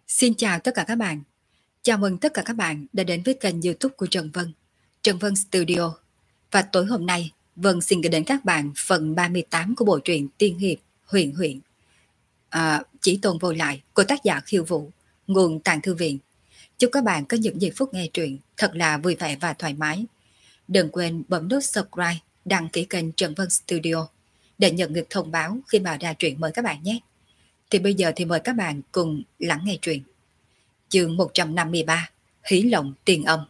Xin chào tất cả các bạn. Chào mừng tất cả các bạn đã đến với kênh YouTube của Trần Vân, Trần Vân Studio. Và tối hôm nay, Vân xin gửi đến các bạn phần 38 của bộ truyện Tiên Hiệp Huyền Huyền. Chỉ tồn vô lại của tác giả Khiêu Vũ, nguồn Tàng Thư Viện. Chúc các bạn có những giây phút nghe truyện thật là vui vẻ và thoải mái. Đừng quên bấm nút subscribe, đăng ký kênh Trần Vân Studio để nhận được thông báo khi mà ra truyện mới các bạn nhé. Thì bây giờ thì mời các bạn cùng lắng nghe truyện. Chương 153, Hí Lộng Tiền Âm.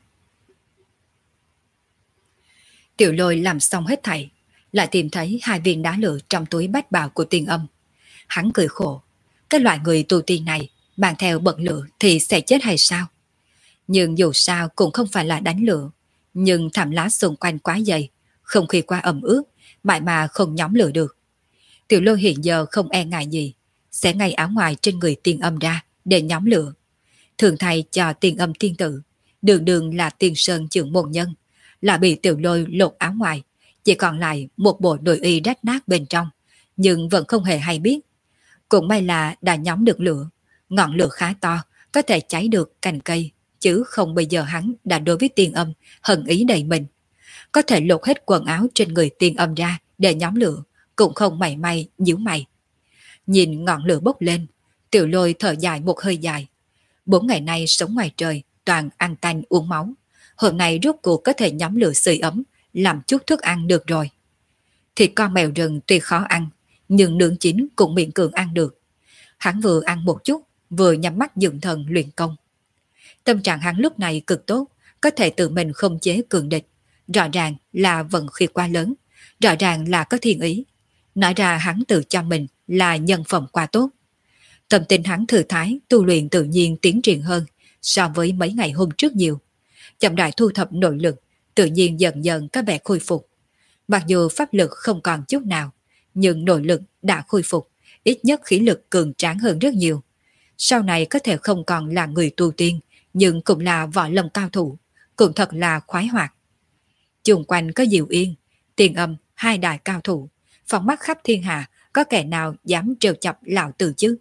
Tiểu Lôi làm xong hết thảy, lại tìm thấy 2 viên đá lửa trong túi bách bào của Tiền Âm. Hắn cười khổ, cái loại người tu tiên này mang theo bật lửa thì sẽ chết hay sao? Nhưng dù sao cũng không phải là đánh lửa, nhưng thảm lá xung quanh quá dày, không khí quá ẩm ướt, mãi mà không nhóm lửa được. Tiểu Lôi hiện giờ không e ngại gì, sẽ ngay áo ngoài trên người Tiền Âm ra để nhóm lửa. Thường thay cho Tiền Âm tiên tử, đường đường là Tiền Sơn trưởng môn nhân, là bị Tiểu Lôi lột áo ngoài, chỉ còn lại một bộ nội y rách nát bên trong, nhưng vẫn không hề hay biết. Cũng may là đã nhóm được lửa, ngọn lửa khá to, có thể cháy được cành cây, chứ không bây giờ hắn đã đối với Tiền Âm hận ý đầy mình. Có thể lột hết quần áo trên người Tiền Âm ra để nhóm lửa, cũng không mảy may nhíu mày. Nhìn ngọn lửa bốc lên, Tiểu Lôi thở dài một hơi dài. 4 ngày nay sống ngoài trời, toàn ăn tanh uống máu. Hôm nay rốt cuộc có thể nhóm lửa sưởi ấm, làm chút thức ăn được rồi. Thịt con mèo rừng tuy khó ăn, nhưng nướng chín cũng miễn cường ăn được. Hắn vừa ăn một chút, vừa nhắm mắt dưỡng thần luyện công. Tâm trạng hắn lúc này cực tốt, có thể tự mình không chế cường địch. Rõ ràng là vận khí quá lớn, rõ ràng là có thiên ý. Nói ra hắn tự cho mình là nhân phẩm quá tốt. Tâm tình hắn thư thái, tu luyện tự nhiên tiến triển hơn so với mấy ngày hôm trước nhiều. Chậm rãi thu thập nội lực, tự nhiên dần dần có vẻ khôi phục. Mặc dù pháp lực không còn chút nào, nhưng nội lực đã khôi phục, ít nhất khí lực cường tráng hơn rất nhiều. Sau này có thể không còn là người tu tiên, nhưng cũng là võ lâm cao thủ, cũng thật là khoái hoạt. Chung quanh có Diệu Yên, Tiền Âm, 2 đại cao thủ, phóng mắt khắp thiên hạ, có kẻ nào dám trêu chọc lão tử chứ?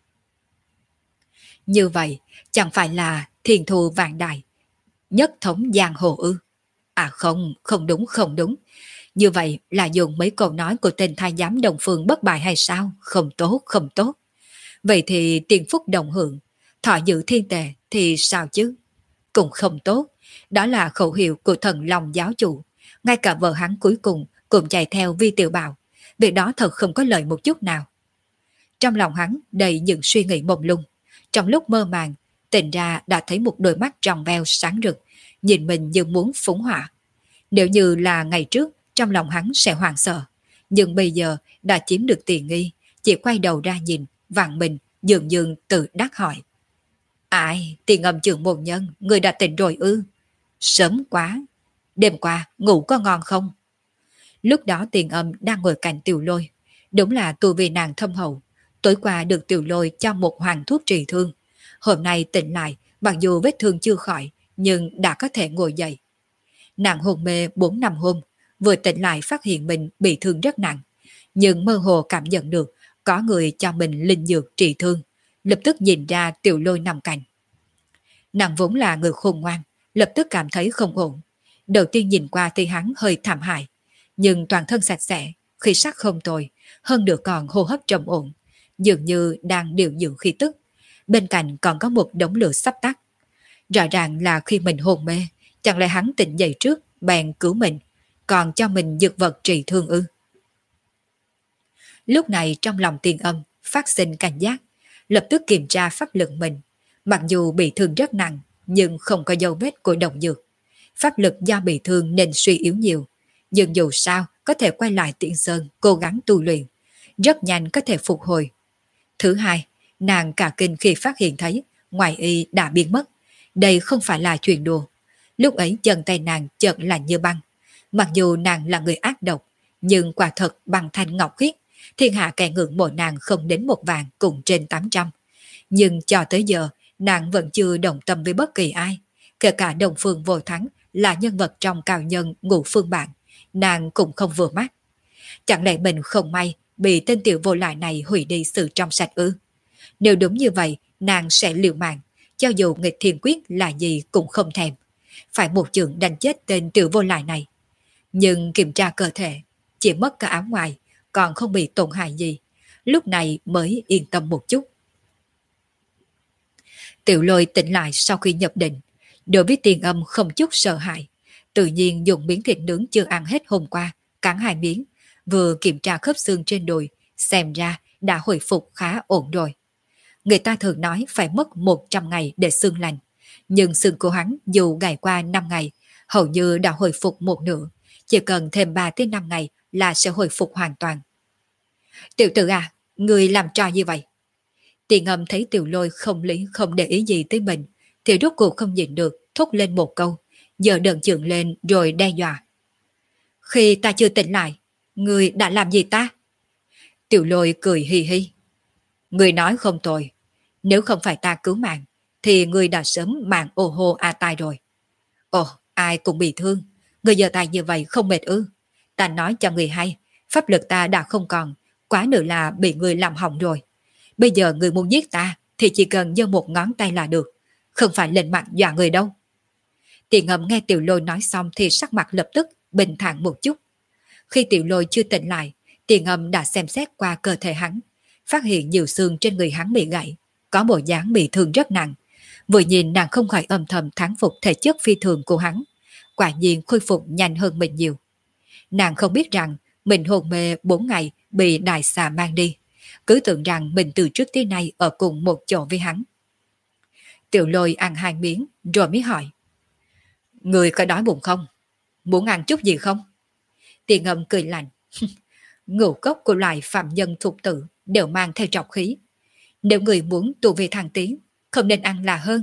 Như vậy, chẳng phải là thiên thu vạn đại, nhất thống giang hồ ư? À không, không đúng. Như vậy là dùng mấy câu nói của tên thái giám Đồng Phương bất bại hay sao? Không tốt, không tốt. Vậy thì tiền phúc đồng hưởng, thọ giữ thiên tề thì sao chứ? Cũng không tốt. Đó là khẩu hiệu của thần Long giáo chủ. Ngay cả vợ hắn cuối cùng cũng chạy theo Vi Tiểu Bảo. Việc đó thật không có lợi một chút nào. Trong lòng hắn đầy những suy nghĩ mông lung. Trong lúc mơ màng, tỉnh ra đã thấy một đôi mắt trong veo sáng rực, nhìn mình như muốn phóng hỏa. Nếu như là ngày trước, trong lòng hắn sẽ hoảng sợ. Nhưng bây giờ đã chiếm được tiền nghi, chỉ quay đầu ra nhìn, vặn mình, dường dường tự đắc hỏi. Ai, Tiền Âm trưởng môn nhân, người đã tỉnh rồi ư? Sớm quá. Đêm qua, ngủ có ngon không? Lúc đó Tiền Âm đang ngồi cạnh Tiểu Lôi. Đúng là tu vi nàng thâm hậu. Tối qua được Tiểu Lôi cho một hoàng thuốc trị thương. Hôm nay tỉnh lại, mặc dù vết thương chưa khỏi, nhưng đã có thể ngồi dậy. Nàng hôn mê 4 năm hôm, vừa tỉnh lại phát hiện mình bị thương rất nặng. Nhưng mơ hồ cảm nhận được có người cho mình linh dược trị thương, lập tức nhìn ra Tiểu Lôi nằm cạnh. Nàng vốn là người khôn ngoan, lập tức cảm thấy không ổn. Đầu tiên nhìn qua thì hắn hơi thảm hại, nhưng toàn thân sạch sẽ, khí sắc không tồi, hơn nữa còn hô hấp trầm ổn, dường như đang điều dưỡng khí tức. Bên cạnh còn có một đống lửa sắp tắt. Rõ ràng là khi mình hôn mê, chẳng lẽ hắn tỉnh dậy trước, bèn cứu mình, còn cho mình dược vật trị thương ư? Lúc này trong lòng Tiền Âm phát sinh cảnh giác, lập tức kiểm tra pháp lực mình. Mặc dù bị thương rất nặng, nhưng không có dấu vết của độc dược. Pháp lực do bị thương nên suy yếu nhiều, nhưng dù sao có thể quay lại Tiễn Sơn cố gắng tu luyện, rất nhanh có thể phục hồi. Thứ hai, nàng cả kinh khi phát hiện thấy ngoại y đã biến mất. Đây không phải là chuyện đùa. Lúc ấy chân tay nàng chợt lạnh như băng. Mặc dù nàng là người ác độc, nhưng quả thật bằng thanh ngọc khiết, thiên hạ kẻ ngưỡng mộ nàng không đến 1 vạn cũng trên 800. Nhưng cho tới giờ, nàng vẫn chưa đồng tâm với bất kỳ ai. Kể cả Đồng Phương Vô Thắng là nhân vật trong cao nhân Ngũ Phương Bạn, nàng cũng không vừa mắt. Chẳng lẽ mình không may bị tên tiểu vô lại này hủy đi sự trong sạch ư? Nếu đúng như vậy nàng sẽ liều mạng, cho dù nghịch thiên quyết là gì cũng không thèm. Phải một chưởng đánh chết tên tiểu vô lại này. Nhưng kiểm tra cơ thể, chỉ mất cả áo ngoài, còn không bị tổn hại gì. Lúc này mới yên tâm một chút. Tiểu Lôi tỉnh lại sau khi nhập định, đối với Tiền Âm không chút sợ hãi, tự nhiên dùng miếng thịt nướng chưa ăn hết hôm qua, cắn 2 miếng, vừa kiểm tra khớp xương trên đùi, xem ra đã hồi phục khá ổn rồi. Người ta thường nói phải mất 100 ngày để xương lành, nhưng xương của hắn dù ngày qua 5 ngày, hầu như đã hồi phục một nửa, chỉ cần thêm 3 tới 5 ngày là sẽ hồi phục hoàn toàn. Tiểu tử à, người làm trò như vậy. Tiền Âm thấy Tiểu Lôi không lý không để ý gì tới mình, thì rốt cuộc không nhịn được, thốt lên một câu, giờ đợn chưởng lên rồi đe dọa. Khi ta chưa tỉnh lại, người đã làm gì ta? Tiểu Lôi cười hi hi. Người nói không tồi, nếu không phải ta cứu mạng, thì người đã sớm mạng ô hô a tai rồi. Ồ, ai cũng bị thương, người giờ tài như vậy không mệt ư? Ta nói cho người hay, pháp lực ta đã không còn, quá nữa là bị người làm hỏng rồi. Bây giờ người muốn giết ta thì chỉ cần giơ một ngón tay là được, không phải lên mặt dọa người đâu. Tiền Âm nghe Tiểu Lôi nói xong thì sắc mặt lập tức bình thản một chút. Khi Tiểu Lôi chưa tỉnh lại, Tiền Âm đã xem xét qua cơ thể hắn, phát hiện nhiều xương trên người hắn bị gãy, có bộ dáng bị thương rất nặng. Vừa nhìn nàng không khỏi âm thầm thán phục thể chất phi thường của hắn, quả nhiên khôi phục nhanh hơn mình nhiều. Nàng không biết rằng mình hôn mê 4 ngày bị đại xà mang đi, cứ tưởng rằng mình từ trước tới nay ở cùng một chỗ với hắn. Tiểu Lôi ăn 2 miếng rồi mới hỏi. Người có đói bụng không? Muốn ăn chút gì không? Tiền Âm cười lạnh. Ngũ cốc của loài phạm nhân thuộc tử đều mang theo trọc khí. Nếu người muốn tu vi thăng tiến, không nên ăn là hơn.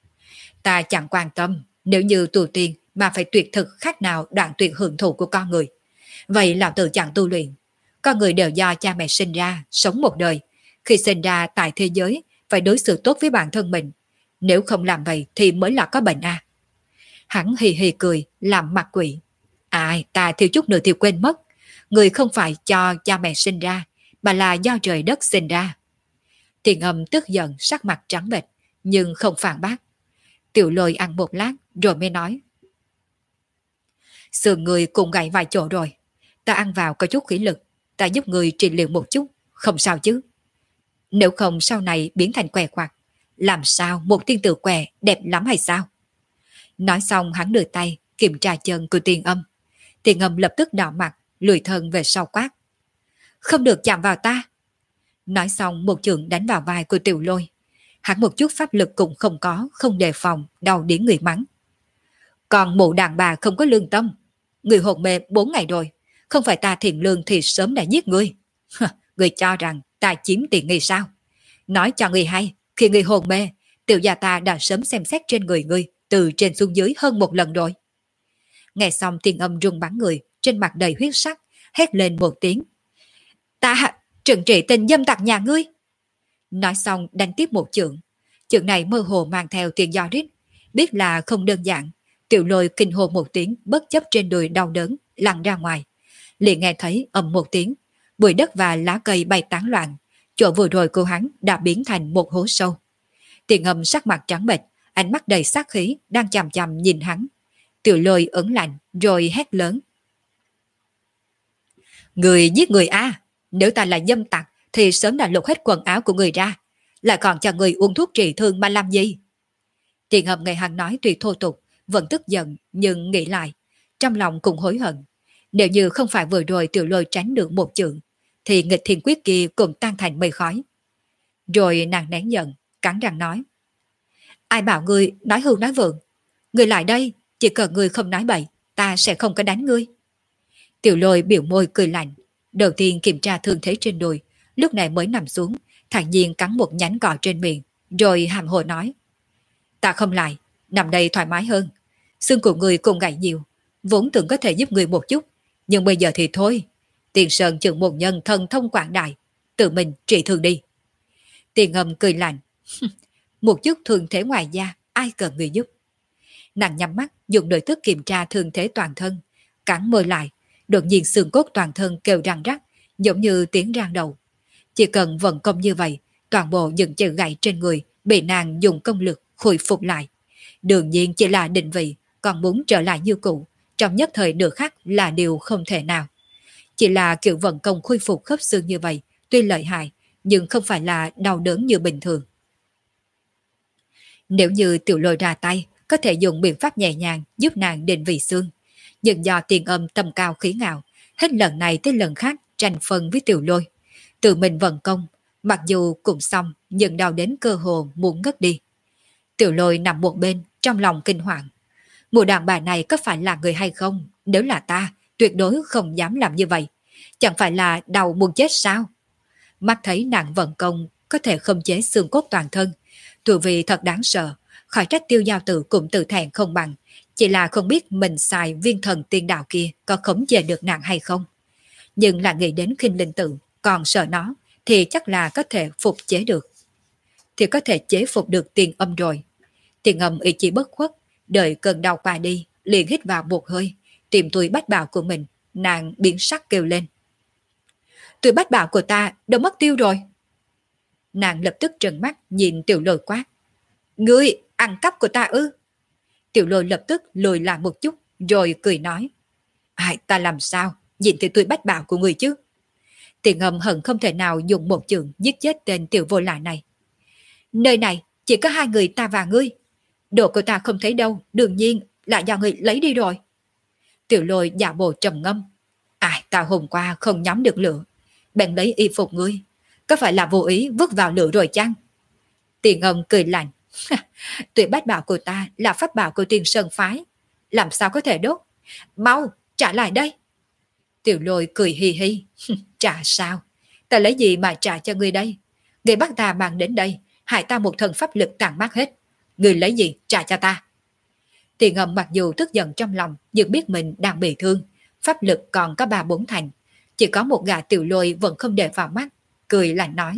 Ta chẳng quan tâm nếu như tu tiên mà phải tuyệt thực khác nào đoạn tuyệt hưởng thụ của con người. Vậy lão tử chẳng tu luyện. Con người đều do cha mẹ sinh ra, sống một đời. Khi sinh ra tại thế giới, phải đối xử tốt với bản thân mình. Nếu không làm vậy thì mới là có bệnh à. Hắn hì hì cười, làm mặt quỷ. Ai, ta thiếu chút nữa thì quên mất. Người không phải cho cha mẹ sinh ra, mà là do trời đất sinh ra. Tiền Âm tức giận, sắc mặt trắng bệch, nhưng không phản bác. Tiểu Lôi ăn một lát rồi mới nói. Sườn người cũng gãy vài chỗ rồi. Ta ăn vào có chút khí lực, ta giúp người trị liệu một chút, không sao chứ. Nếu không sau này biến thành què quặt, làm sao một tiên tử què đẹp lắm hay sao? Nói xong hắn đưa tay kiểm tra chân của Tiền Âm. Tiền Âm lập tức đỏ mặt, lùi thân về sau quát. Không được chạm vào ta. Nói xong một chưởng đánh vào vai của Tiểu Lôi. Hắn một chút pháp lực cũng không có, không đề phòng, đau điếng người mắng. Còn mụ đàn bà không có lương tâm. Người hồn mê 4 ngày rồi, không phải ta thiện lương thì sớm đã giết ngươi. Người cho rằng ta chiếm tiền nghi sao? Nói cho người hay, khi người hồn mê, tiểu gia ta đã sớm xem xét trên người ngươi, từ trên xuống dưới hơn một lần rồi. Nghe xong Tiền Âm run bắn người, trên mặt đầy huyết sắc, hét lên một tiếng. Ta trừng trị tình dâm tặc nhà ngươi. Nói xong đánh tiếp một chưởng. Chưởng này mơ hồ mang theo tiếng gió rít. Biết là không đơn giản, Tiểu Lôi kinh hô một tiếng, bất chấp trên đùi đau đớn, lăn ra ngoài. Liền nghe thấy ầm một tiếng, bụi đất và lá cây bay tán loạn. Chỗ vừa rồi của hắn đã biến thành một hố sâu. Tiền Âm sắc mặt trắng bệch, ánh mắt đầy sát khí, đang chằm chằm nhìn hắn. Tiểu Lôi ấn lạnh, rồi hét lớn. Người giết người à? Nếu ta là dâm tặc, thì sớm đã lột hết quần áo của người ra. Lại còn cho người uống thuốc trị thương mà làm gì? Tiền Âm nghe hắn nói tuy thô tục, vẫn tức giận, nhưng nghĩ lại, trong lòng cũng hối hận. Nếu như không phải vừa rồi Tiểu Lôi tránh được một chưởng, thì nghịch thiên quyết kia cũng tan thành mây khói. Rồi nàng nén giận, cắn răng nói. Ai bảo ngươi nói hưu nói vượng? Ngươi lại đây, chỉ cần ngươi không nói bậy, ta sẽ không có đánh ngươi. Tiểu Lôi biểu môi cười lạnh, đầu tiên kiểm tra thương thế trên đùi, lúc này mới nằm xuống, thản nhiên cắn một nhánh cỏ trên miệng, rồi hàm hồ nói. Ta không lại, nằm đây thoải mái hơn. Xương của người cũng gãy nhiều, vốn tưởng có thể giúp người một chút, nhưng bây giờ thì thôi. Tiền Sơn chừng một nhân thần thông quảng đại, tự mình trị thương đi. Tiền Âm cười lạnh. Một chút thương thế ngoài da, ai cần người giúp. Nàng nhắm mắt, dùng nội thức kiểm tra thương thế toàn thân, cắn môi lại, đột nhiên xương cốt toàn thân kêu răng rắc, giống như tiếng rang đầu. Chỉ cần vận công như vậy, toàn bộ những chân gãy trên người bị nàng dùng công lực khôi phục lại. Đương nhiên chỉ là định vị, còn muốn trở lại như cũ, trong nhất thời nửa khắc là điều không thể nào. Chỉ là kiểu vận công khôi phục khớp xương như vậy, tuy lợi hại, nhưng không phải là đau đớn như bình thường. Nếu như Tiểu Lôi ra tay, có thể dùng biện pháp nhẹ nhàng giúp nàng định vị xương. Nhưng do Tiền Âm tầm cao khí ngạo, hết lần này tới lần khác tranh phân với Tiểu Lôi. Tự mình vận công, mặc dù cũng xong nhưng đau đến cơ hồ muốn ngất đi. Tiểu Lôi nằm một bên, trong lòng kinh hoàng. Mụ đàn bà này có phải là người hay không? Nếu là ta, tuyệt đối không dám làm như vậy. Chẳng phải là đầu muốn chết sao? Mắt thấy nàng vận công có thể khống chế xương cốt toàn thân. Tụi vì thật đáng sợ, khỏi trách Tiêu Giao Tử cũng tự thẹn không bằng. Chỉ là không biết mình xài viên thần tiên đạo kia có khống chế được nàng hay không. Nhưng là nghĩ đến Khinh Linh Tự, còn sợ nó, thì chắc là có thể phục chế được. Thì có thể chế phục được Tiền Âm rồi. Tiền Âm ý chí bất khuất, đợi cơn đau qua đi, liền hít vào một hơi, tìm túi bách bảo của mình, nàng biến sắc kêu lên. Túi bách bảo của ta đâu mất tiêu rồi. Nàng lập tức trợn mắt nhìn Tiểu Lôi quát. Ngươi ăn cắp của ta ư? Tiểu Lôi lập tức lùi lại một chút, rồi cười nói. Ai ta làm sao, nhìn thấy túi bách bảo của người chứ? Tiền Âm hận không thể nào dùng một chưởng giết chết tên tiểu vô lại này. Nơi này chỉ có hai người ta và ngươi. Đồ của ta không thấy đâu, đương nhiên là do người lấy đi rồi. Tiểu Lôi giả bộ trầm ngâm. Ai ta hôm qua không nhắm được lửa, bèn lấy y phục ngươi. Có phải là vô ý vứt vào lửa rồi chăng? Tiền Âm cười lạnh. Tuyệt bách bảo của ta là pháp bảo của Tiên Sơn Phái, làm sao có thể đốt? Mau trả lại đây. Tiểu Lôi cười hi hi. Trả sao? Ta lấy gì mà trả cho ngươi đây? Ngươi bắt ta mang đến đây, hại ta một thần pháp lực tàn mát hết. Ngươi lấy gì trả cho ta? Tiền Âm mặc dù tức giận trong lòng, nhưng biết mình đang bị thương, pháp lực còn có 3-4 thành, chỉ có một gã Tiểu Lôi vẫn không để vào mắt, cười lạnh nói.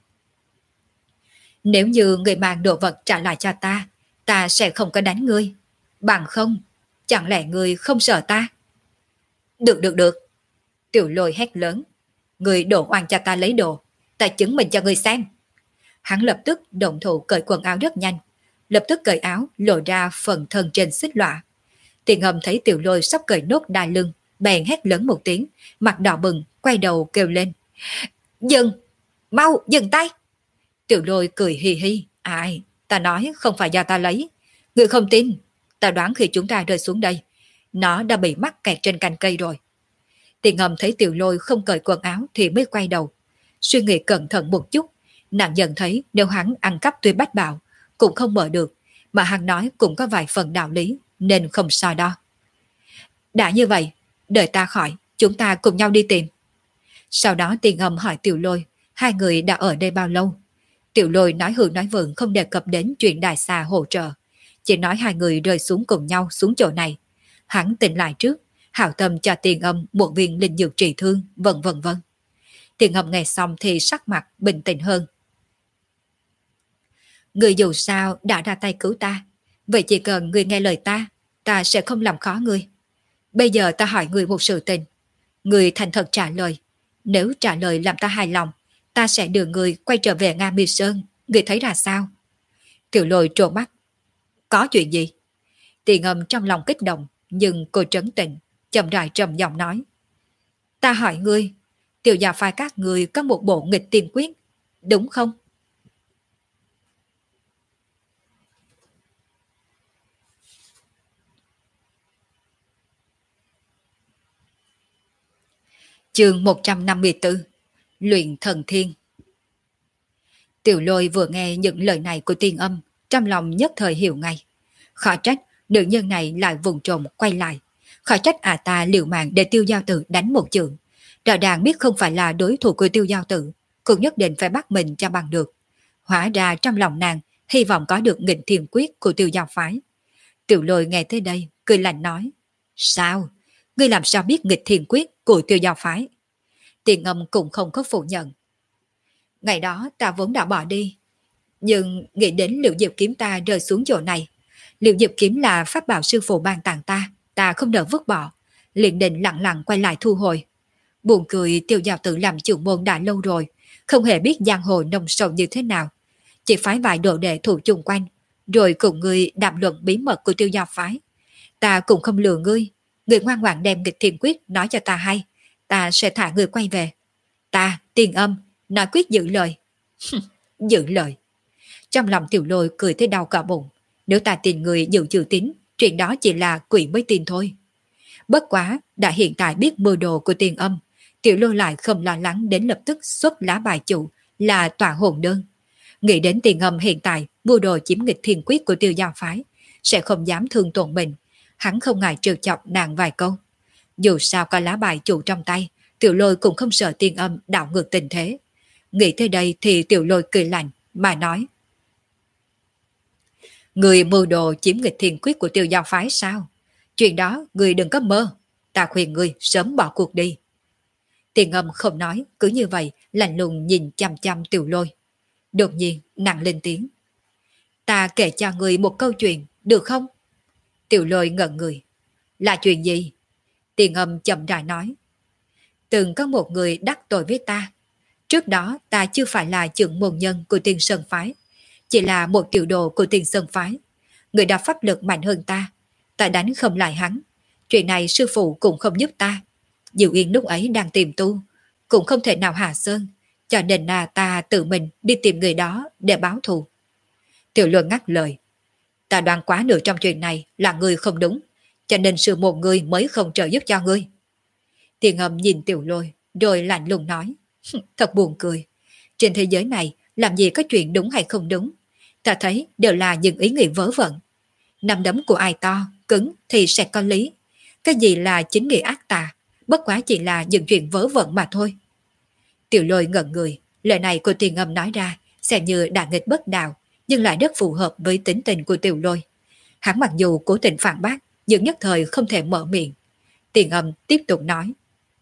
Nếu như người mang đồ vật trả lại cho ta, ta sẽ không có đánh ngươi. Bằng không, chẳng lẽ ngươi không sợ ta? Được. Tiểu Lôi hét lớn. Ngươi đổ oan cho ta lấy đồ, ta chứng minh cho ngươi xem. Hắn lập tức động thủ cởi quần áo rất nhanh, lập tức cởi áo lộ ra phần thân trên xích lọa. Tiền Âm thấy Tiểu Lôi sắp cởi nốt đai lưng, bèn hét lớn một tiếng, mặt đỏ bừng, quay đầu kêu lên. Dừng! Mau dừng tay! Tiểu Lôi cười hi hi. Ai? Ta nói không phải do ta lấy. Người không tin, ta đoán khi chúng ta rơi xuống đây, nó đã bị mắc kẹt trên cành cây rồi. Tiền Âm thấy Tiểu Lôi không cởi quần áo thì mới quay đầu. Suy nghĩ cẩn thận một chút, nàng dần thấy nếu hắn ăn cắp Tuyệt Bách Bảo cũng không mở được, mà hắn nói cũng có vài phần đạo lý, nên không so đo. Đã như vậy, đợi ta khỏi, chúng ta cùng nhau đi tìm. Sau đó Tiền Âm hỏi Tiểu Lôi, hai người đã ở đây bao lâu? Tiểu Lôi nói hừ nói vượng không đề cập đến chuyện đại xà hỗ trợ, chỉ nói hai người rơi xuống cùng nhau xuống chỗ này. Hắn tỉnh lại trước, hảo tâm cho Tiền Âm một viên linh dược trị thương, vân. Tiền Âm nghe xong thì sắc mặt bình tĩnh hơn. Người dù sao đã ra tay cứu ta, vậy chỉ cần người nghe lời ta sẽ không làm khó người. Bây giờ ta hỏi người một sự tình, người thành thật trả lời. Nếu trả lời làm ta hài lòng, ta sẽ đưa người quay trở về Nga Mi Sơn. Người thấy ra sao? Tiểu Lôi trố mắt. Có chuyện gì? Tiền Âm trong lòng kích động, nhưng cô trấn tĩnh, chậm rãi trầm giọng nói. Ta hỏi ngươi, Tiểu gia phái các người có một bộ nghịch tiên quyết, đúng không? Chương 154. Luyện thần thiên. Tiểu Lôi vừa nghe những lời này của Tiền Âm, trong lòng nhất thời hiểu ngay. Khó trách nữ nhân này lại vùng trộm quay lại. Khó trách ta liều mạng để Tiêu Giao Tử đánh một chưởng. Rõ ràng biết không phải là đối thủ của Tiêu Giao Tử, cũng nhất định phải bắt mình cho bằng được. Hóa ra trong lòng nàng hy vọng có được nghịch thiên quyết của Tiêu Giao phái. Tiểu Lôi nghe tới đây, cười lạnh nói. Sao? Ngươi làm sao biết nghịch thiên quyết của Tiêu Giao phái? Tiền Âm cũng không có phủ nhận. Ngày đó ta vốn đã bỏ đi, nhưng nghĩ đến Liễu Diệp kiếm ta rơi xuống chỗ này. Liễu Diệp kiếm là pháp bảo sư phụ ban tặng ta không nỡ vứt bỏ, liền định lặng lặng quay lại thu hồi. Buồn cười, Tiêu Giao Tử làm trưởng môn đã lâu rồi, không hề biết giang hồ nông sâu như thế nào. chỉ phái vài đồ đệ thủ chung quanh, rồi cùng ngươi đàm luận bí mật của Tiêu Giao phái. Ta cũng không lừa ngươi, ngươi ngoan ngoãn đem nghịch thiên quyết nói cho ta hay, ta sẽ thả ngươi quay về. Ta, Tiền Âm, nói quyết giữ lời. Giữ lời. Trong lòng Tiểu Lôi cười thấy đau cả bụng. Nếu ta tin người giữ chữ tín, chuyện đó chỉ là quỷ mới tin thôi. Bất quá, đã hiện tại biết mưu đồ của Tiền Âm, Tiểu Lôi lại không lo lắng đến lập tức xuất lá bài chủ là tỏa hồn đơn. Nghĩ đến Tiền Âm hiện tại mưu đồ chiếm nghịch thiên quyết của Tiêu Giao phái, sẽ không dám thương tổn mình, hắn không ngại trêu chọc nàng vài câu. Dù sao có lá bài chủ trong tay, Tiểu Lôi cũng không sợ Tiền Âm đảo ngược tình thế. Nghĩ tới đây thì Tiểu Lôi cười lạnh mà nói: người mưu đồ chiếm nghịch thiên quyết của Tiêu Giao phái sao? Chuyện đó người đừng có mơ, ta khuyên người sớm bỏ cuộc đi. Tiền Âm không nói, cứ như vậy lạnh lùng nhìn chăm chăm Tiểu Lôi. Đột nhiên nặng lên tiếng: ta kể cho người một câu chuyện, được không? Tiểu Lôi ngẩn người. Là chuyện gì? Tiền Âm chậm rãi nói: từng có một người đắc tội với ta. Trước đó ta chưa phải là trưởng môn nhân của Tiên Sơn phái, chỉ là một tiểu đồ của Tiên Sơn phái. Người đã pháp lực mạnh hơn ta, ta đánh không lại hắn. Chuyện này sư phụ cũng không giúp ta. Diệu Yên lúc ấy đang tìm tu, cũng không thể nào hạ sơn, cho nên là ta tự mình đi tìm người đó để báo thù. Tiểu Lôi ngắt lời: ta đoán quá nửa trong chuyện này là người không đúng, cho nên sư một người mới không trợ giúp cho ngươi. Tiền Âm nhìn Tiểu Lôi rồi lạnh lùng nói: thật buồn cười. Trên thế giới này làm gì có chuyện đúng hay không đúng, ta thấy đều là những ý nghĩ vớ vẩn. Nắm đấm của ai to, cứng thì sẽ có lý. Cái gì là chính nghĩa ác tà, bất quá chỉ là những chuyện vớ vẩn mà thôi. Tiểu Lôi ngẩn người, lời này của Tiền Âm nói ra xem như đả nghịch bất đạo, nhưng lại rất phù hợp với tính tình của Tiểu Lôi. Hắn mặc dù cố tình phản bác, nhưng nhất thời không thể mở miệng. Tiền Âm tiếp tục nói: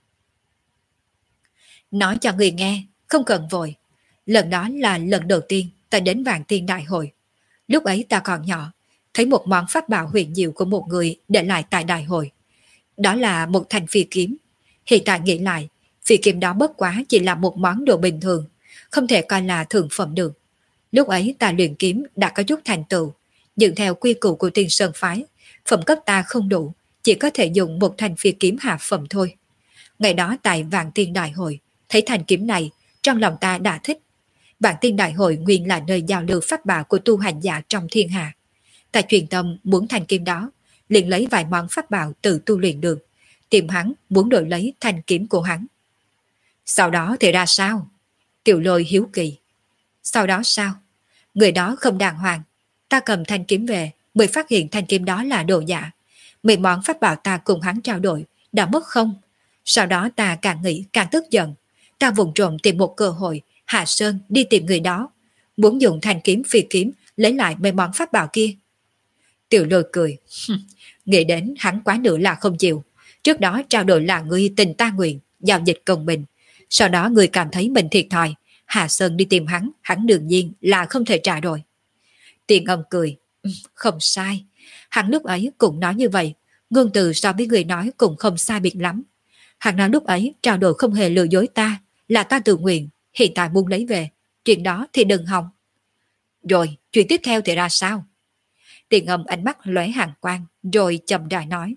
nói cho người nghe, không cần vội. Lần đó là lần đầu tiên ta đến Vạn Tiên Đại Hội. Lúc ấy ta còn nhỏ, thấy một món pháp bảo huyền diệu của một người để lại tại đại hội. Đó là một thanh phi kiếm. Hiện tại nghĩ lại, phi kiếm đó bất quá chỉ là một món đồ bình thường, không thể coi là thượng phẩm được. Lúc ấy ta luyện kiếm đã có chút thành tựu, nhưng theo quy củ của Tiên Sơn phái, phẩm cấp ta không đủ, chỉ có thể dùng một thanh phi kiếm hạ phẩm thôi. Ngày đó tại Vạn Tiên Đại Hội, thấy thanh kiếm này, trong lòng ta đã thích. Vạn Tiên Đại Hội nguyên là nơi giao lưu pháp bảo của tu hành giả trong thiên hạ. Ta truyền tâm muốn thanh kiếm đó, liền lấy vài món pháp bảo tự tu luyện được, tìm hắn muốn đổi lấy thanh kiếm của hắn. Sau đó thì ra sao? Tiểu Lôi hiếu kỳ. Sau đó sao? Người đó không đàng hoàng. Ta cầm thanh kiếm về, mới phát hiện thanh kiếm đó là đồ giả. Mấy món pháp bảo ta cùng hắn trao đổi đã mất không? Sau đó ta càng nghĩ càng tức giận. Ta vùng trộm tìm một cơ hội hạ sơn đi tìm người đó, muốn dùng thanh kiếm phi kiếm lấy lại mấy món pháp bảo kia. Tiểu Lôi cười. Nghĩ đến hắn quá nữa là không chịu. Trước đó trao đổi là ngươi tình ta nguyện, giao dịch công bình. Sau đó ngươi cảm thấy mình thiệt thòi, hạ sơn đi tìm hắn, hắn đương nhiên là không thể trả đổi. Tiền Âm cười. Không sai. Hắn lúc ấy cũng nói như vậy, ngôn từ so với người nói cũng không sai biệt lắm. Hắn nói lúc ấy trao đổi không hề lừa dối ta, là ta tự nguyện, hiện tại muốn lấy về, chuyện đó thì đừng hòng. Rồi, chuyện tiếp theo thì ra sao? Tiền Âm ánh mắt lóe hàn quang, rồi chậm rãi nói.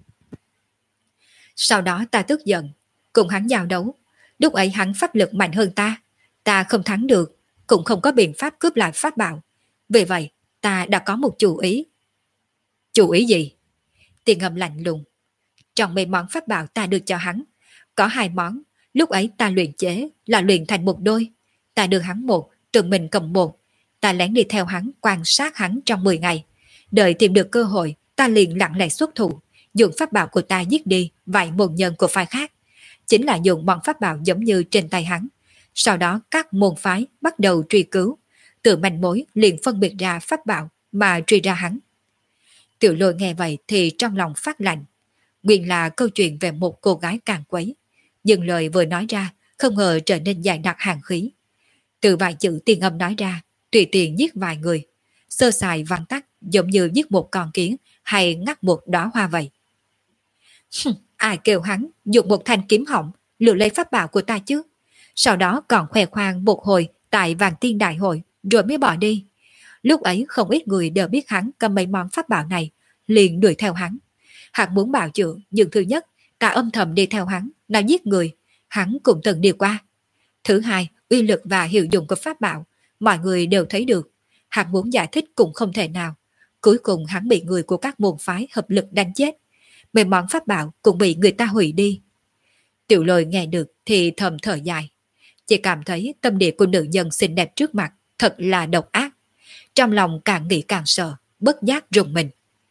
Sau đó ta tức giận, cùng hắn giao đấu. Lúc ấy hắn pháp lực mạnh hơn ta không thắng được, cũng không có biện pháp cướp lại pháp bảo. Vì vậy, ta đã có một chủ ý. Chủ ý gì? Tiền Âm lạnh lùng. Trong mấy món pháp bảo ta được cho hắn, có hai món, lúc ấy ta luyện chế là luyện thành một đôi. Ta đưa hắn một, tự mình cầm một. Ta lén đi theo hắn, quan sát hắn trong 10 ngày. Đợi tìm được cơ hội, ta liền lặng lẽ xuất thủ, dùng pháp bảo của ta giết đi vài môn nhân của phái khác. Chính là dùng bọn pháp bảo giống như trên tay hắn. Sau đó các môn phái bắt đầu truy cứu. Từ manh mối liền phân biệt ra pháp bảo mà truy ra hắn. Tiểu Lôi nghe vậy thì trong lòng phát lạnh. Nguyên là câu chuyện về một cô gái càng quấy. Nhưng lời vừa nói ra không ngờ trở nên dài đặc hàn khí. Từ vài chữ Tiền Âm nói ra, tùy tiện giết vài người. Sơ sài văn tắc giống như giết một con kiến hay ngắt một đóa hoa vậy. Ai kêu hắn dùng một thanh kiếm hỏng lừa lấy pháp bảo của ta chứ? Sau đó còn khoe khoang một hồi tại Vạn Tiên Đại Hội, rồi mới bỏ đi. Lúc ấy không ít người đều biết hắn cầm mấy món pháp bảo này, liền đuổi theo hắn. Hắn muốn bào chữa, nhưng thứ nhất, ta âm thầm đi theo hắn, nào giết người, hắn cũng từng đi qua. Thứ hai, uy lực và hiệu dụng của pháp bảo, mọi người đều thấy được. Hắn muốn giải thích cũng không thể nào. Cuối cùng hắn bị người của các môn phái hợp lực đánh chết. Mấy món pháp bảo cũng bị người ta hủy đi. Tiểu Lôi nghe được thì thầm thở dài. Chỉ cảm thấy tâm địa của nữ nhân xinh đẹp trước mặt thật là độc ác. Trong lòng càng nghĩ càng sợ, bất giác rùng mình.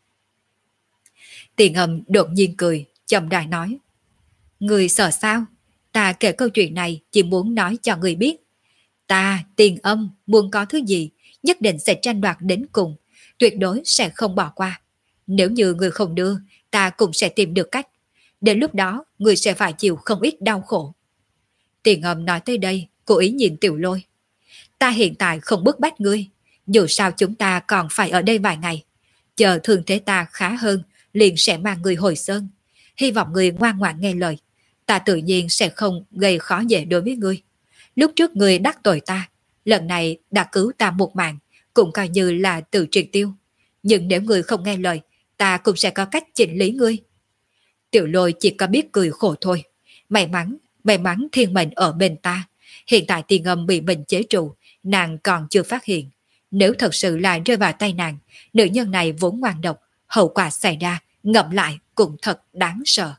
Tiền Âm đột nhiên cười, chậm rãi nói. Người sợ sao? Ta kể câu chuyện này chỉ muốn nói cho người biết. Ta, Tiền Âm, muốn có thứ gì, nhất định sẽ tranh đoạt đến cùng, tuyệt đối sẽ không bỏ qua. Nếu như người không đưa, ta cũng sẽ tìm được cách. Đến lúc đó, người sẽ phải chịu không ít đau khổ. Tiền Âm nói tới đây, cố ý nhìn Tiểu Lôi. Ta hiện tại không bức bách ngươi, dù sao chúng ta còn phải ở đây vài ngày. Chờ thương thế ta khá hơn, liền sẽ mang người hồi sơn. Hy vọng người ngoan ngoãn nghe lời. Ta tự nhiên sẽ không gây khó dễ đối với ngươi. Lúc trước ngươi đắc tội ta, lần này đã cứu ta một mạng, cũng coi như là tự triệt tiêu. Nhưng nếu ngươi không nghe lời, ta cũng sẽ có cách chỉnh lý ngươi. Tiểu Lôi chỉ có biết cười khổ thôi. May mắn thiên mệnh ở bên ta. Hiện tại Tiền Âm bị bệnh chế trụ, nàng còn chưa phát hiện. Nếu thật sự là rơi vào tay nàng, nữ nhân này vốn ngoan độc, hậu quả xảy ra, ngậm lại cũng thật đáng sợ.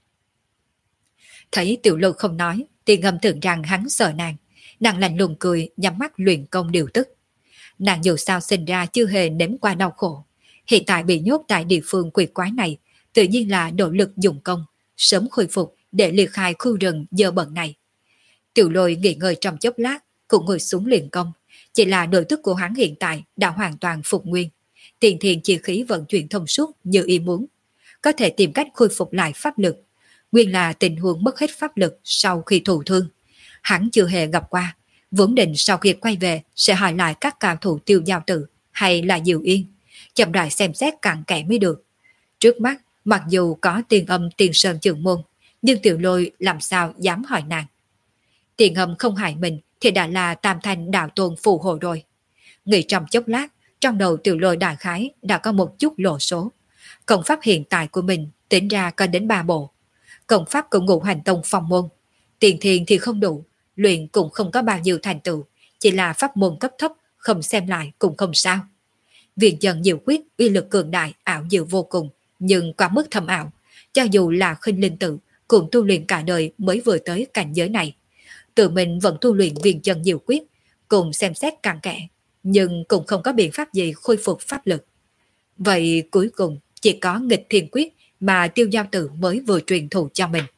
Thấy Tiểu Lôi không nói, Tiền Âm tưởng rằng hắn sợ nàng. Nàng lạnh lùng cười, nhắm mắt luyện công điều tức. Nàng dù sao sinh ra chưa hề nếm qua đau khổ. Hiện tại bị nhốt tại địa phương quỷ quái này, tự nhiên là nỗ lực dùng công, sớm khôi phục để liệt khai khu rừng dơ bẩn này. Tiểu Lôi nghỉ ngơi trong chốc lát, cũng ngồi xuống luyện công. Chỉ là nội tức của hắn hiện tại đã hoàn toàn phục nguyên. Tiền thiền chi khí vận chuyển thông suốt như ý muốn. Có thể tìm cách khôi phục lại pháp lực. Nguyên là tình huống mất hết pháp lực sau khi thụ thương. Hắn chưa hề gặp qua. Vốn định sau khi quay về sẽ hỏi lại các cao thủ Tiêu Giao Tử hay là Diệu Yên. Chậm rãi xem xét cặn kẽ mới được. Trước mắt, mặc dù có Tiền Âm Tiền Sơn trưởng môn, nhưng Tiểu Lôi làm sao dám hỏi nàng. Tiền Âm không hại mình thì đã là Tam Thanh đạo tôn phù hộ rồi. Nghĩ trong chốc lát, trong đầu Tiểu Lôi đại khái đã có một chút lộ số. Công pháp hiện tại của mình tính ra có đến 3 bộ. Công pháp của Ngũ Hành Tông phong môn. Tiền thiền thì không đủ, luyện cũng không có bao nhiêu thành tựu, chỉ là pháp môn cấp thấp, không xem lại cũng không sao. Viện dần nhiều quyết uy lực cường đại, ảo diệu vô cùng, nhưng quá mức thâm ảo. Cho dù là Khinh Linh Tự cũng tu luyện cả đời mới vừa tới cảnh giới này. Tự mình vẫn tu luyện viện dần nhiều quyết, cùng xem xét cặn kẽ, nhưng cũng không có biện pháp gì khôi phục pháp lực. Vậy cuối cùng chỉ có nghịch thiên quyết mà Tiêu Giao Tử mới vừa truyền thụ cho mình.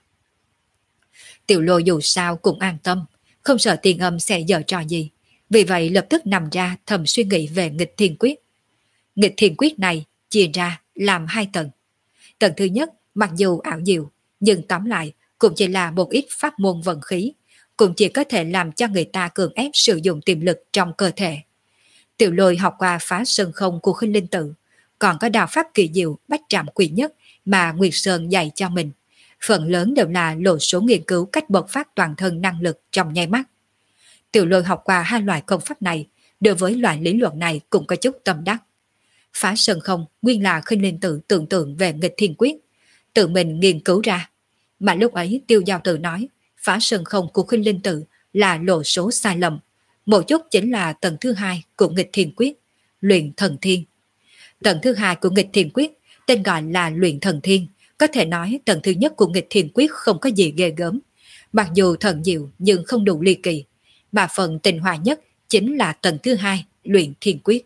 Tiểu Lôi dù sao cũng an tâm, không sợ Tiền Âm sẽ giở trò gì, vì vậy lập tức nằm ra thầm suy nghĩ về nghịch thiên quyết. Nghịch thiên quyết này chia ra làm 2 tầng. Tầng thứ nhất mặc dù ảo diệu, nhưng tóm lại cũng chỉ là một ít pháp môn vận khí, cũng chỉ có thể làm cho người ta cường ép sử dụng tiềm lực trong cơ thể. Tiểu Lôi học qua phá sơn không của Khinh Linh Tự, còn có đạo pháp kỳ diệu bách trạm quỷ nhất mà Nguyệt Sơn dạy cho mình. Phần lớn đều là lộ số nghiên cứu cách bộc phát toàn thân năng lực trong nháy mắt. Tiểu Lôi học qua 2 loại công pháp này, đối với loại lý luận này cũng có chút tâm đắc. Phá sơn không nguyên là Khinh Linh Tự tưởng tượng về nghịch thiên quyết, tự mình nghiên cứu ra. Mà lúc ấy Tiêu Giao Tử nói, phá sơn không của Khinh Linh Tự là lộ số sai lầm. Một chút chính là tầng thứ 2 của nghịch thiên quyết, luyện thần thiên. Tầng thứ 2 của nghịch thiên quyết tên gọi là luyện thần thiên. Có thể nói tầng thứ nhất của nghịch thiên quyết không có gì ghê gớm. Mặc dù thần diệu nhưng không đủ ly kỳ. Mà phần tinh hoa nhất chính là tầng thứ 2 luyện thiên quyết.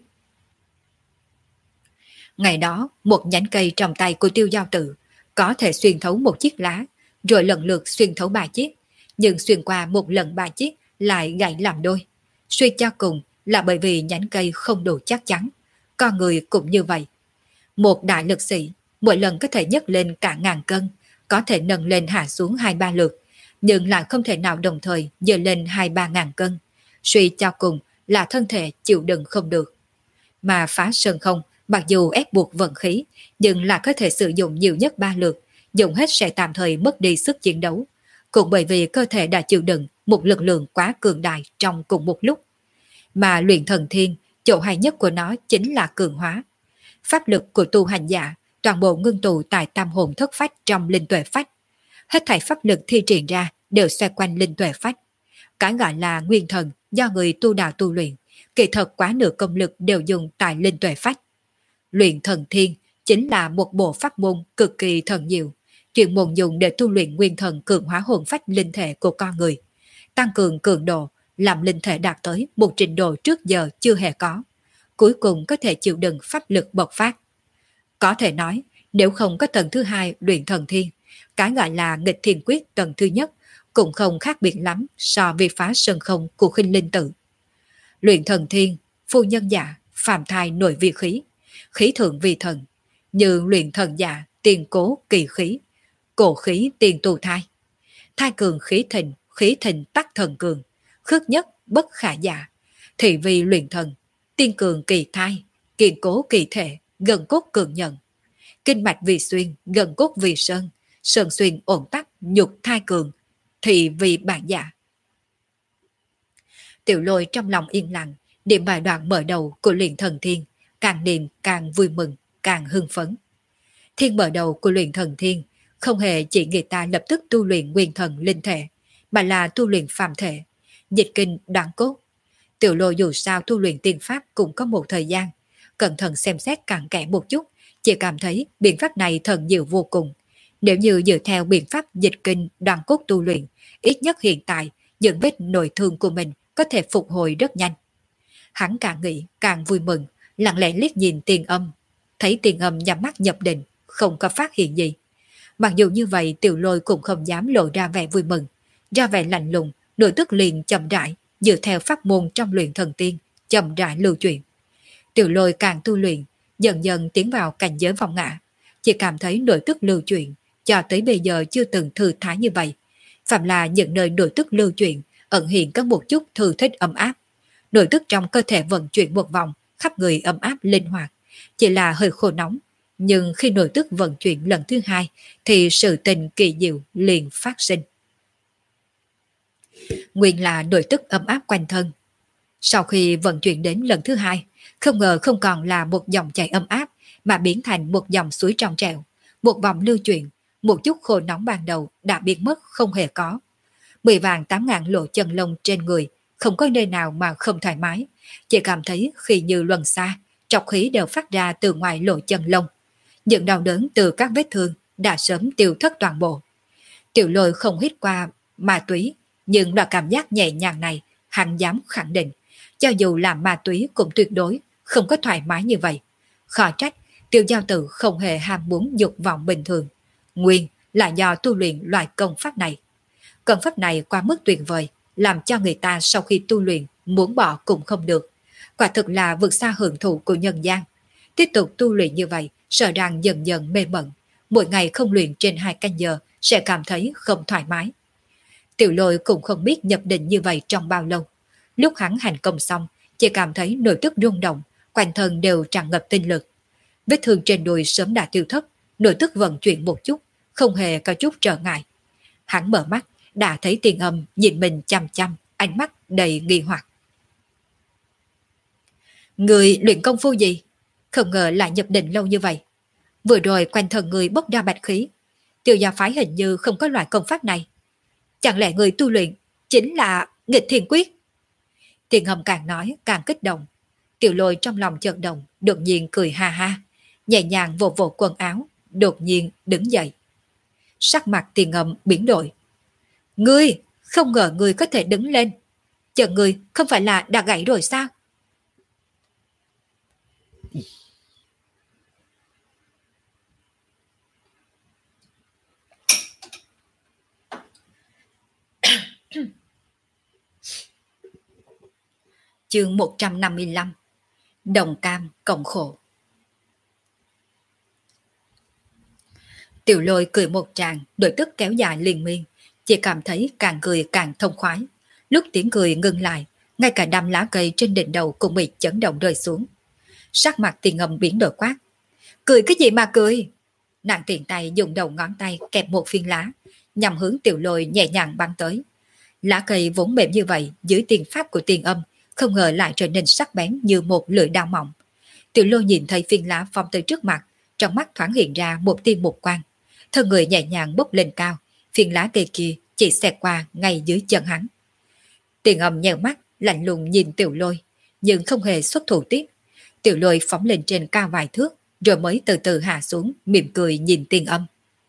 Ngày đó, một nhánh cây trong tay của Tiêu Giao Tử có thể xuyên thấu một chiếc lá, rồi lần lượt xuyên thấu 3 chiếc, nhưng xuyên qua một lần 3 chiếc lại gãy làm đôi. Suy cho cùng là bởi vì nhánh cây không đủ chắc chắn. Con người cũng như vậy. Một đại lực sĩ mỗi lần có thể nhấc lên cả 1000 cân, có thể nâng lên hạ xuống 2-3 lượt, nhưng lại không thể nào đồng thời dơ lên 2-3 ngàn cân. Suy cho cùng là thân thể chịu đựng không được. Mà phá sơn không, mặc dù ép buộc vận khí, nhưng là có thể sử dụng nhiều nhất 3 lượt, dùng hết sẽ tạm thời mất đi sức chiến đấu. Cũng bởi vì cơ thể đã chịu đựng một lực lượng quá cường đại trong cùng một lúc. Mà luyện thần thiên, chỗ hay nhất của nó chính là cường hóa. Pháp lực của tu hành giả toàn bộ ngưng tụ tại tam hồn thất phách trong linh tuệ phách. Hết thảy pháp lực thi triển ra đều xoay quanh linh tuệ phách. Cái gọi là nguyên thần do người tu đạo tu luyện, kỳ thật quá nửa công lực đều dùng tại linh tuệ phách. Luyện thần thiên chính là một bộ pháp môn cực kỳ thần diệu, chuyên môn dùng để tu luyện nguyên thần cường hóa hồn phách linh thể của con người, tăng cường cường độ, làm linh thể đạt tới một trình độ trước giờ chưa hề có, cuối cùng có thể chịu đựng pháp lực bộc phát. Có thể nói, nếu không có tầng thứ hai luyện thần thiên, cái gọi là nghịch thiên quyết tầng thứ nhất cũng không khác biệt lắm so với phá sân không của khinh linh tử. Luyện thần thiên, phu nhân giả, phàm thai nội vi khí, khí thượng vi thần, như luyện thần giả, tiền cố kỳ khí, cổ khí tiền tù thai. Thai cường khí thịnh tắc thần cường, khước nhất bất khả giả, thị vi luyện thần, tiên cường kỳ thai, kiên cố kỳ thể, gần cốt cường nhận. Kinh mạch vì xuyên, gần cốt vì sơn, sơn xuyên ổn tắc, nhục thai cường, thị vì bản giả. Tiểu Lôi trong lòng yên lặng, niệm bài đoạn mở đầu của luyện thần thiên, càng niệm càng vui mừng, càng hưng phấn. Thiên mở đầu của luyện thần thiên không hề chỉ người ta lập tức tu luyện nguyên thần linh thể, mà là tu luyện phàm thể, dịch kinh đoạn cốt. Tiểu Lôi dù sao tu luyện tiên pháp cũng có một thời gian, cẩn thận xem xét cặn kẽ một chút, chỉ cảm thấy biện pháp này thần diệu vô cùng. Nếu như dựa theo biện pháp dịch kinh đoạn cốt tu luyện, ít nhất hiện tại những vết nội thương của mình có thể phục hồi rất nhanh. Hắn càng nghĩ càng vui mừng, lặng lẽ liếc nhìn Tiền Âm, thấy Tiền Âm nhắm mắt nhập định, không có phát hiện gì. Mặc dù như vậy, Tiểu Lôi cũng không dám lộ ra vẻ vui mừng, ra vẻ lạnh lùng, nội tức liền chậm rãi, dựa theo pháp môn trong luyện thần tiên, chậm rãi lưu chuyển. Tiểu Lôi càng tu luyện, dần dần tiến vào cảnh giới vọng ngã, chỉ cảm thấy nội tức lưu chuyển, cho tới bây giờ chưa từng thư thái như vậy. Phạm là những nơi nội tức lưu chuyển, ẩn hiện có một chút thư thích ấm áp. Nội tức trong cơ thể vận chuyển một vòng, khắp người ấm áp linh hoạt, chỉ là hơi khô nóng. Nhưng khi nội tức vận chuyển lần thứ hai, thì sự tình kỳ diệu liền phát sinh. Nguyên là nội tức ấm áp quanh thân. Sau khi vận chuyển đến lần thứ hai, không ngờ không còn là một dòng chảy ấm áp, mà biến thành một dòng suối trong trẻo. Một vòng lưu chuyển, một chút khô nóng ban đầu đã biến mất không hề có. 10 vạn 8 ngàn lỗ chân lông trên người, không có nơi nào mà không thoải mái, chỉ cảm thấy khi như luân xa, trọc khí đều phát ra từ ngoài lỗ chân lông. Những đau đớn từ các vết thương đã sớm tiêu thất toàn bộ. Tiểu Lôi không hít qua ma túy, nhưng loại cảm giác nhẹ nhàng này hắn dám khẳng định, cho dù là ma túy cũng tuyệt đối không có thoải mái như vậy. Khó trách Tiêu Giao Tử không hề ham muốn dục vọng bình thường, nguyên là do tu luyện loại công pháp này. Công pháp này quá mức tuyệt vời, làm cho người ta sau khi tu luyện muốn bỏ cũng không được. Quả thực là vượt xa hưởng thụ của nhân gian. Tiếp tục tu luyện như vậy, sợ rằng dần dần mê mẩn, mỗi ngày không luyện trên 2 canh giờ sẽ cảm thấy không thoải mái. Tiểu Lôi cũng không biết nhập định như vậy trong bao lâu. Lúc hắn hành công xong, chỉ cảm thấy nội tức rung động, quanh thân đều tràn ngập tinh lực. Vết thương trên đùi sớm đã tiêu thất, nội tức vận chuyển một chút, không hề có chút trở ngại. Hắn mở mắt, đã thấy Tiền Âm nhìn mình chăm chăm, ánh mắt đầy nghi hoặc. Người luyện công phu gì? Không ngờ lại nhập định lâu như vậy. Vừa rồi quanh thân người bốc ra bạch khí. Tiêu gia phái hình như không có loại công pháp này. Chẳng lẽ người tu luyện chính là nghịch thiên quyết? Tiền Âm càng nói càng kích động. Tiểu Lôi trong lòng chợt động, đột nhiên cười ha ha, nhẹ nhàng vỗ vỗ quần áo, đột nhiên đứng dậy. Sắc mặt Tiền Âm biến đổi. Ngươi, không ngờ ngươi có thể đứng lên. Chân ngươi không phải là đã gãy rồi sao? Chương 155. Đồng cam cộng khổ. Tiểu Lôi cười một tràng, đôi tức kéo dài liên miên, chỉ cảm thấy càng cười càng thông khoái. Lúc tiếng cười ngừng lại, ngay cả đám lá cây trên đỉnh đầu cũng bị chấn động rơi xuống. Sắc mặt Tiền Âm biến đổi quát. Cười cái gì mà cười? Nàng tiện tay dùng đầu ngón tay kẹp một phiên lá, nhằm hướng Tiểu Lôi nhẹ nhàng bắn tới. Lá cây vốn mềm như vậy, dưới tiền pháp của Tiền Âm, không ngờ lại trở nên sắc bén như một lưỡi dao mỏng. Tiểu Lôi nhìn thấy phiến lá phong tới trước mặt, trong mắt thoáng hiện ra một tia một quang. Thân người nhẹ nhàng bốc lên cao, phiến lá cây kia chỉ xẹt qua ngay dưới chân hắn. Tiền Âm nheo mắt, lạnh lùng nhìn Tiểu Lôi, nhưng không hề xuất thủ tiếp. Tiểu Lôi phóng lên trên cao vài thước, rồi mới từ từ hạ xuống, mỉm cười nhìn Tiền Âm.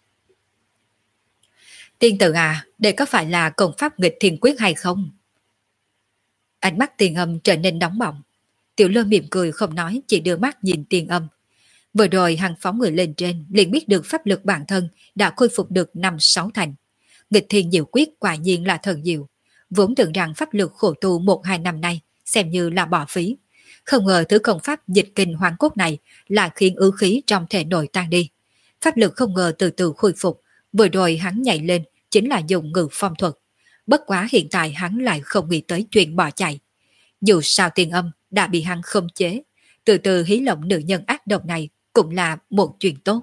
Tiên tử à, đây có phải là công pháp nghịch thiên quyết hay không? Ánh mắt Tiền Âm trở nên nóng bỏng. Tiểu Lôi mỉm cười không nói, chỉ đưa mắt nhìn Tiền Âm. Vừa rồi hắn phóng người lên trên, liền biết được pháp lực bản thân đã khôi phục được 5-6 thành. Nghịch thiên diệu quyết quả nhiên là thần diệu. Vốn tưởng rằng pháp lực khổ tu 1-2 năm nay xem như là bỏ phí. Không ngờ thứ công pháp dịch kinh hoang cốt này là khiến ứ khí trong thể nội tan đi. Pháp lực không ngờ từ từ khôi phục. Vừa rồi hắn nhảy lên chính là dùng ngự phong thuật. Bất quá hiện tại hắn lại không nghĩ tới chuyện bỏ chạy. Dù sao Tiền Âm đã bị hắn khống chế, từ từ hí lộng nữ nhân ác độc này cũng là một chuyện tốt.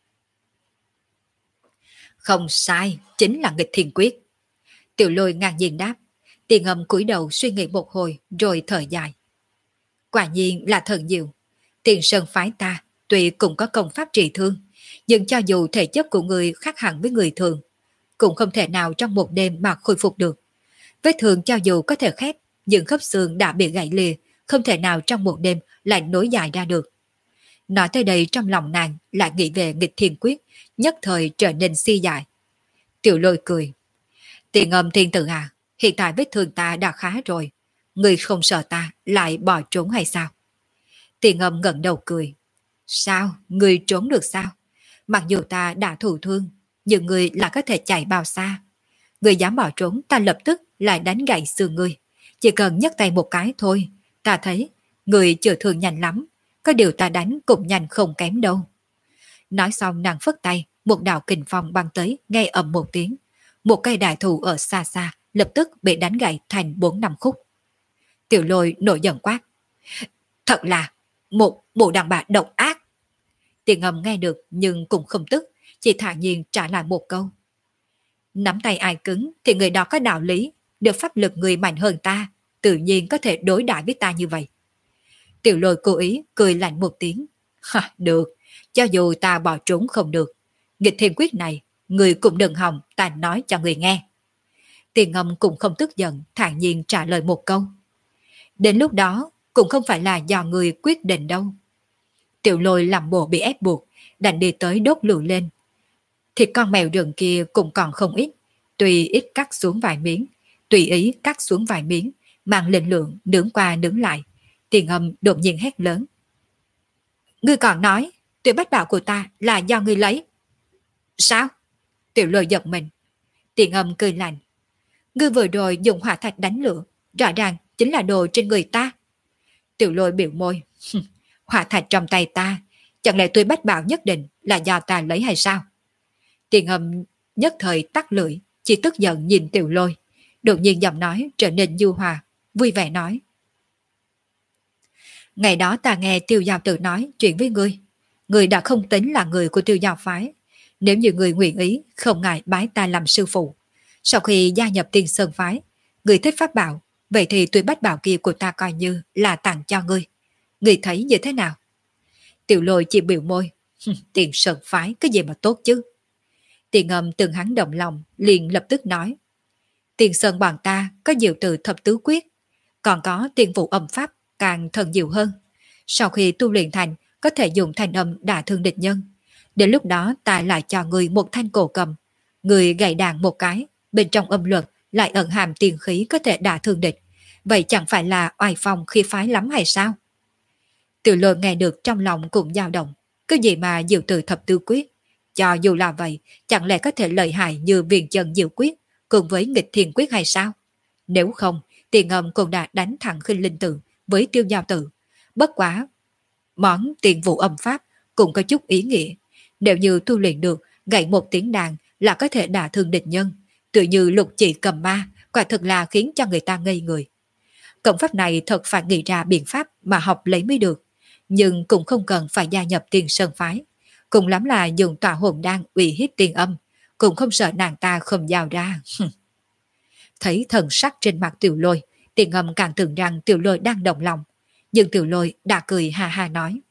Không sai, chính là nghịch thiên quyết. Tiểu Lôi ngang nhiên đáp. Tiền Âm cúi đầu suy nghĩ một hồi rồi thở dài. Quả nhiên là thần diệu. Tiền Sơn phái ta tuy cũng có công pháp trị thương, nhưng cho dù thể chất của người khác hẳn với người thường, cũng không thể nào trong một đêm mà khôi phục được. Vết thương cho dù có thể khép, nhưng khớp xương đã bị gãy lìa, không thể nào trong một đêm lại nối dài ra được. Nói tới đây trong lòng nàng lại nghĩ về nghịch thiên quyết, nhất thời trở nên si dại. Tiểu Lôi cười. Tiền Âm thiên tử à, hiện tại vết thương ta đã khá rồi. Người không sợ ta lại bỏ trốn hay sao? Tiền Âm ngẩng đầu cười. Sao? Người trốn được sao? Mặc dù ta đã thụ thương, nhưng người là có thể chạy bao xa. Người dám bỏ trốn, ta lập tức lại đánh gãy xương người. Chỉ cần nhấc tay một cái thôi, ta thấy người chữa thương nhanh lắm. Có điều ta đánh cũng nhanh không kém đâu. Nói xong nàng phất tay, một đạo kình phong băng tới, nghe ầm một tiếng. Một cây đại thụ ở xa xa lập tức bị đánh gãy thành 4-5 khúc. Tiểu Lôi nổi giận quát. Thật là một bộ đàn bà độc ác. Tiền Âm nghe được nhưng cũng không tức, chỉ thản nhiên trả lại một câu. Nắm tay ai cứng thì người đó có đạo lý, được pháp lực người mạnh hơn ta, tự nhiên có thể đối đãi với ta như vậy. Tiểu Lôi cố ý cười lạnh một tiếng. Ha, được, cho dù ta bỏ trốn không được, nghịch thiên quyết này, người cũng đừng hòng ta nói cho người nghe. Tiền Âm cũng không tức giận, thản nhiên trả lời một câu. Đến lúc đó, cũng không phải là do người quyết định đâu. Tiểu Lôi làm bộ bị ép buộc, đành đi tới đốt lửa lên. Thịt con mèo rừng kia cũng còn không ít, tùy ý cắt xuống vài miếng, mang lên lượng nướng qua nướng lại. Tiền Âm đột nhiên hét lớn. Ngươi còn nói, tuyệt bách bảo của ta là do ngươi lấy. Sao? Tiểu Lôi giật mình. Tiền Âm cười lạnh. Ngươi vừa rồi dùng hỏa thạch đánh lửa, rõ ràng chính là đồ trên người ta. Tiểu Lôi biểu môi. Hỏa thạch trong tay ta, chẳng lẽ tuyệt bách bảo nhất định là do ta lấy hay sao? Tiền Âm nhất thời tắt lưỡi, chỉ tức giận nhìn Tiểu Lôi. Đột nhiên giọng nói trở nên nhu hòa, vui vẻ nói. Ngày đó ta nghe Tiêu Giao Tử nói chuyện với ngươi. Ngươi đã không tính là người của Tiêu Giao phái. Nếu như ngươi nguyện ý, không ngại bái ta làm sư phụ. Sau khi gia nhập Tiên Sơn phái, ngươi thích pháp bảo, vậy thì tuyệt bách bảo kia của ta coi như là tặng cho ngươi. Ngươi thấy như thế nào? Tiểu Lôi chỉ biểu môi. Tiên Sơn phái cái gì mà tốt chứ? Tiền Âm từng hắn động lòng, liền lập tức nói. Tiền Sơn bọn ta có diệu từ thập tứ quyết, còn có tiên vụ âm pháp càng thần diệu hơn. Sau khi tu luyện thành, có thể dùng thanh âm đả thương địch nhân. Đến lúc đó ta lại cho người một thanh cổ cầm. Người gảy đàn một cái, bên trong âm luật lại ẩn hàm tiền khí có thể đả thương địch. Vậy chẳng phải là oai phong khi phái lắm hay sao? Tiểu Lôi nghe được trong lòng cũng dao động. Cái gì mà diệu từ thập tứ quyết? Cho dù là vậy, chẳng lẽ có thể lợi hại như viền chân diệu quyết cùng với nghịch thiên quyết hay sao? Nếu không, Tiền Âm cũng đã đánh thẳng khinh linh tự với Tiêu Giao Tử. Bất quá, món tiền vụ âm pháp cũng có chút ý nghĩa. Nếu như tu luyện được, gảy một tiếng đàn là có thể đả thương địch nhân. Tự như lục chỉ cầm ma, quả thực là khiến cho người ta ngây người. Công pháp này thật phải nghĩ ra biện pháp mà học lấy mới được. Nhưng cũng không cần phải gia nhập Tiên Sơn phái. Cùng lắm là dùng tọa hồn đan uy hiếp Tiền Âm, cũng không sợ nàng ta không giao ra. Thấy thần sắc trên mặt Tiểu Lôi, Tiền Ngâm càng tưởng rằng Tiểu Lôi đang động lòng, nhưng Tiểu Lôi đã cười ha ha nói.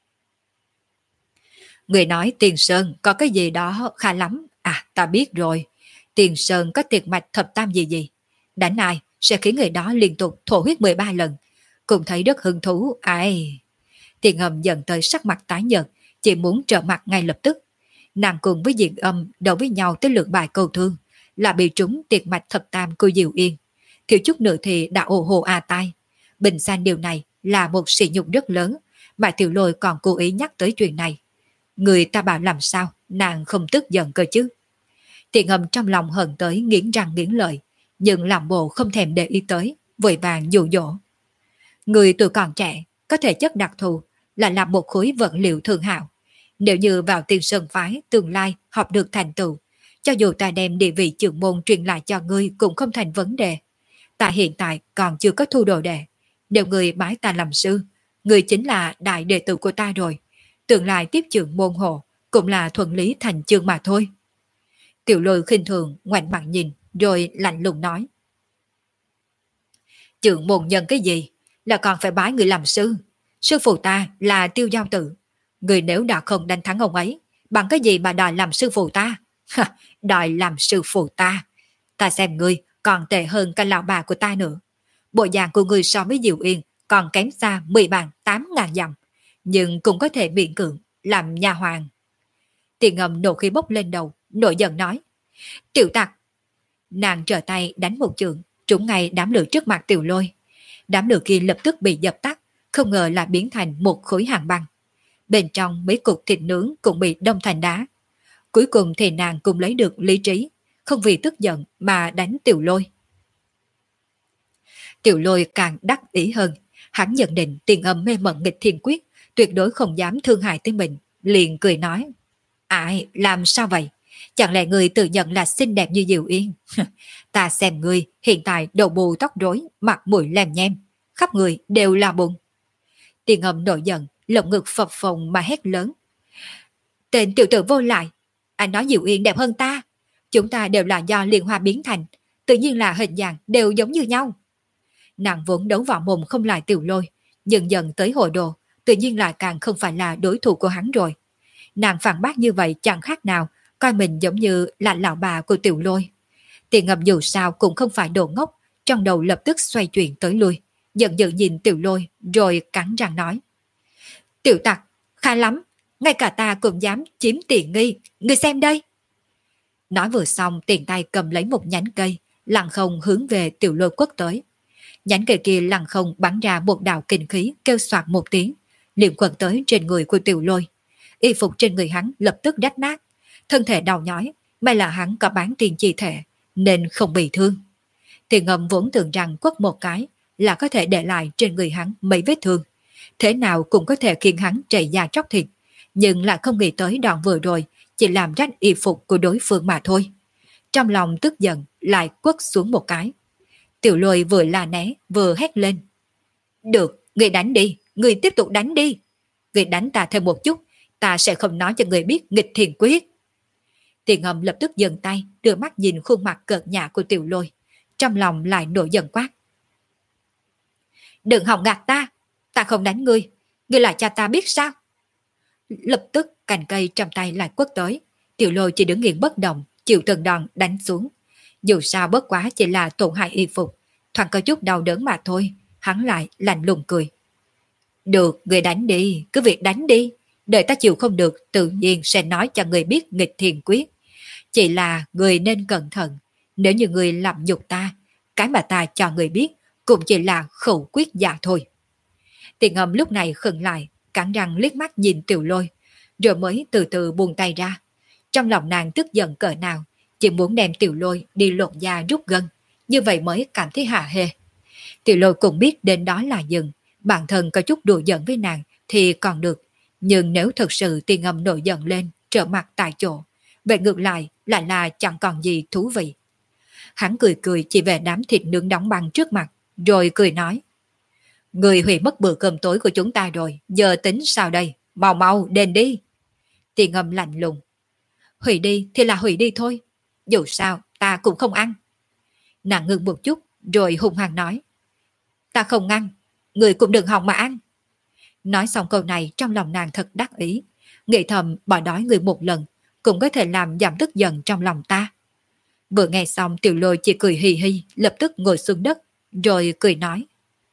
Người nói Tiền Sơn có cái gì đó khá lắm. À, ta biết rồi. Tiền Sơn có tiệt mạch thập tam gì gì. Đánh ai sẽ khiến người đó liên tục thổ huyết 13 lần. Cũng thấy rất hứng thú. Ai... Tiền Ngâm dần tới sắc mặt tái nhợt, chỉ muốn trở mặt ngay lập tức. Nàng cùng với Diện Âm đấu với nhau tới lượt bài cầu thương, là bị trúng tiệt mạch thập tam của Diệu Yên. Thiếu chút nữa thì đã ồ hồ tai. Bình san điều này là một sỉ nhục rất lớn, mà Tiểu Lôi còn cố ý nhắc tới chuyện này. Người ta bảo làm sao, nàng không tức giận cơ chứ. Tiền Ngâm trong lòng hận tới nghiến răng nghiến lợi, nhưng làm bộ không thèm để ý tới, vội vàng dụ dỗ. Người tuổi còn trẻ, có thể chất đặc thù, là làm một khối vật liệu thường hảo. Nếu như vào Tiên Sơn phái tương lai học được thành tựu, cho dù ta đem địa vị trưởng môn truyền lại cho ngươi cũng không thành vấn đề. Ta hiện tại còn chưa có thu đồ đệ. Nếu người bái ta làm sư, người chính là đại đệ tử của ta rồi. Tương lai tiếp trưởng môn hộ cũng là thuận lý thành chương mà thôi. Tiểu Lôi khinh thường ngoảnh mặt nhìn, rồi lạnh lùng nói. Trưởng môn nhân cái gì? Là còn phải bái người làm sư. Sư phụ ta là Tiêu Giao Tử. Người nếu đã không đánh thắng ông ấy, bằng cái gì mà đòi làm sư phụ ta? Đòi làm sư phụ ta. Ta xem ngươi còn tệ hơn cả lão bà của ta nữa. Bộ dạng của ngươi so với Diệu Yên còn kém xa 10 bàn 8.000 dặm, nhưng cũng có thể miễn cưỡng làm nhà hoàng. Tiền Ngâm nộ khí bốc lên đầu, nổi giận nói. Tiểu tặc! Nàng trở tay đánh một chưởng, trúng ngay đám lửa trước mặt Tiểu Lôi. Đám lửa kia lập tức bị dập tắt, không ngờ là biến thành một khối hàng băng. Bên trong mấy cục thịt nướng cũng bị đông thành đá. Cuối cùng thì nàng cũng lấy được lý trí, không vì tức giận mà đánh Tiểu Lôi. Tiểu Lôi càng đắc ý hơn, hắn nhận định Tiền Ngâm mê mẩn nghịch thiên quyết, tuyệt đối không dám thương hại tới mình, liền cười nói. Ai, làm sao vậy? Chẳng lẽ người tự nhận là xinh đẹp như Diệu Yên? Ta xem người hiện tại đầu bù tóc rối, mặt mũi lem nhem, khắp người đều là bụng. Tiền Ngâm nổi giận, lồng ngực phập phồng mà hét lớn. Tên tiểu tử vô lại, anh nói Diệu Yên đẹp hơn ta. Chúng ta đều là do liên hoa biến thành, tự nhiên là hình dạng đều giống như nhau. Nàng vốn đấu vào mồm không lại Tiểu Lôi, dần dần tới hội đồ, tự nhiên là càng không phải là đối thủ của hắn rồi. Nàng phản bác như vậy chẳng khác nào coi mình giống như là lão bà của Tiểu Lôi. Tiền Ngâm dù sao cũng không phải đồ ngốc, trong đầu lập tức xoay chuyển tới lui, giận dữ nhìn Tiểu Lôi rồi cắn răng nói. Tiểu tặc, khá lắm, ngay cả ta cũng dám chiếm tiện nghi, ngươi xem đây. Nói vừa xong, tiền tay cầm lấy một nhánh cây, lặng không hướng về Tiểu Lôi quất tới. Nhánh cây kia lặng không bắn ra một đạo kinh khí, kêu soạt một tiếng, liệm quần tới trên người của Tiểu Lôi. Y phục trên người hắn lập tức rách nát, thân thể đau nhói, may là hắn có bán tiền chi thể nên không bị thương. Tiền Ngâm vốn tưởng rằng quất một cái là có thể để lại trên người hắn mấy vết thương, thế nào cũng có thể khiến hắn chảy da tróc thịt, nhưng lại không nghĩ tới đoạn vừa rồi chỉ làm rách y phục của đối phương mà thôi. Trong lòng tức giận lại quất xuống một cái. Tiểu Lôi vừa la né vừa hét lên. Được, người đánh đi, người tiếp tục đánh đi. Người đánh ta thêm một chút, ta sẽ không nói cho người biết nghịch thiền quyết. Tiền Ngâm lập tức dừng tay, đưa mắt nhìn khuôn mặt cợt nhã của Tiểu Lôi, trong lòng lại nổi giận quát. Đừng hòng gạt ta không đánh ngươi lại cho ta biết sao? Lập tức cành cây trong tay lại quất tới, Tiểu Lôi chỉ đứng nghiêng bất động, chịu từng đòn đánh xuống. Dù sao bất quá chỉ là tổn hại y phục, thoáng có chút đau đớn mà thôi, hắn lại lạnh lùng cười. Được, người đánh đi, cứ việc đánh đi, đợi ta chịu không được tự nhiên sẽ nói cho người biết nghịch thiền quyết. Chỉ là người nên cẩn thận, nếu như người làm nhục ta, cái mà ta cho người biết cũng chỉ là khẩu quyết giả thôi. Tiền Ngâm lúc này khựng lại, cắn răng liếc mắt nhìn Tiểu Lôi, rồi mới từ từ buông tay ra. Trong lòng nàng tức giận cỡ nào, chỉ muốn đem Tiểu Lôi đi lột da rút gân, như vậy mới cảm thấy hạ hê. Tiểu Lôi cũng biết đến đó là dừng, bản thân có chút đùa giận với nàng thì còn được, nhưng nếu thật sự Tiền Ngâm nổi giận lên, trở mặt tại chỗ, vậy ngược lại là chẳng còn gì thú vị. Hắn cười cười chỉ về đám thịt nướng đóng băng trước mặt, rồi cười nói. Người hủy mất bữa cơm tối của chúng ta rồi, giờ tính sao đây? Mau mau, đền đi. Tiền Ngâm lạnh lùng. Hủy đi thì là hủy đi thôi, dù sao ta cũng không ăn. Nàng ngừng một chút, rồi hung hăng nói. Ta không ngăn, người cũng đừng hòng mà ăn. Nói xong câu này trong lòng nàng thật đắc ý, nghĩ thầm bỏ đói người một lần cũng có thể làm giảm tức giận trong lòng ta. Vừa nghe xong Tiểu Lôi chỉ cười hì hì, lập tức ngồi xuống đất, rồi cười nói.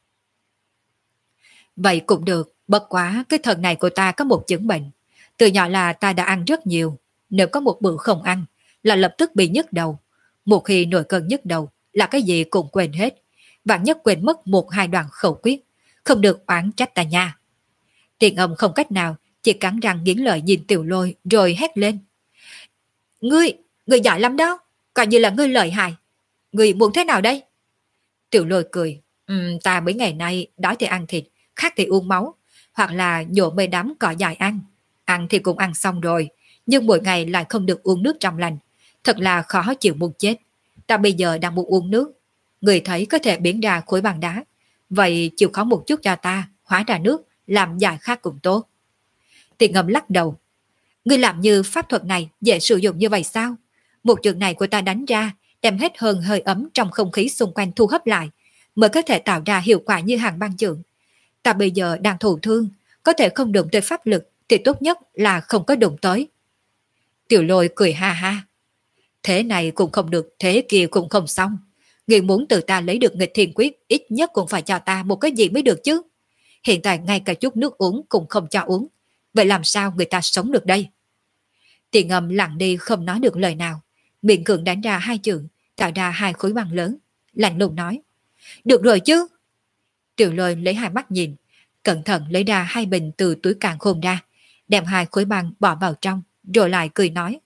Vậy cũng được, bất quá cái thần này của ta có một chứng bệnh. Từ nhỏ là ta đã ăn rất nhiều, nếu có một bữa không ăn là lập tức bị nhức đầu. Một khi nổi cơn nhức đầu là cái gì cũng quên hết, vạn nhất quên mất một hai đoạn khẩu quyết, không được oán trách ta nha. Tiền Âm không cách nào, chỉ cắn răng nghiến lợi nhìn Tiểu Lôi rồi hét lên. Ngươi giỏi lắm đó, coi như là ngươi lợi hại. Ngươi muốn thế nào đây? Tiểu Lôi cười. Ta mấy ngày nay đói thì ăn thịt, khát thì uống máu, hoặc là nhổ mấy đám cỏ dại ăn. Ăn thì cũng ăn xong rồi, nhưng mỗi ngày lại không được uống nước trong lành. Thật là khó chịu muốn chết. Ta bây giờ đang muốn uống nước. Người thấy có thể biến ra khối bằng đá. Vậy chịu khó một chút cho ta, hóa ra nước, làm giải khát cũng tốt. Tiền Ngầm lắc đầu. Ngươi làm như pháp thuật này dễ sử dụng như vậy sao? Một trường này của ta đánh ra, đem hết hơn hơi ấm trong không khí xung quanh thu hấp lại, mới có thể tạo ra hiệu quả như hàng băng chưởng. Ta bây giờ đang thụ thương, có thể không đụng tới pháp lực thì tốt nhất là không có đụng tới. Tiểu Lôi cười ha ha. Thế này cũng không được, thế kia cũng không xong. Ngươi muốn từ ta lấy được nghịch thiên quyết, ít nhất cũng phải cho ta một cái gì mới được chứ. Hiện tại ngay cả chút nước uống cũng không cho uống. Vậy làm sao người ta sống được đây? Tiền Âm lặng đi không nói được lời nào. Miệng cường đánh ra hai chưởng, tạo ra hai khối băng lớn. Lạnh lùng nói. Được rồi chứ. Tiểu Lôi lấy hai mắt nhìn, cẩn thận lấy ra hai bình từ túi càn khôn ra, đem hai khối băng bỏ vào trong, rồi lại cười nói.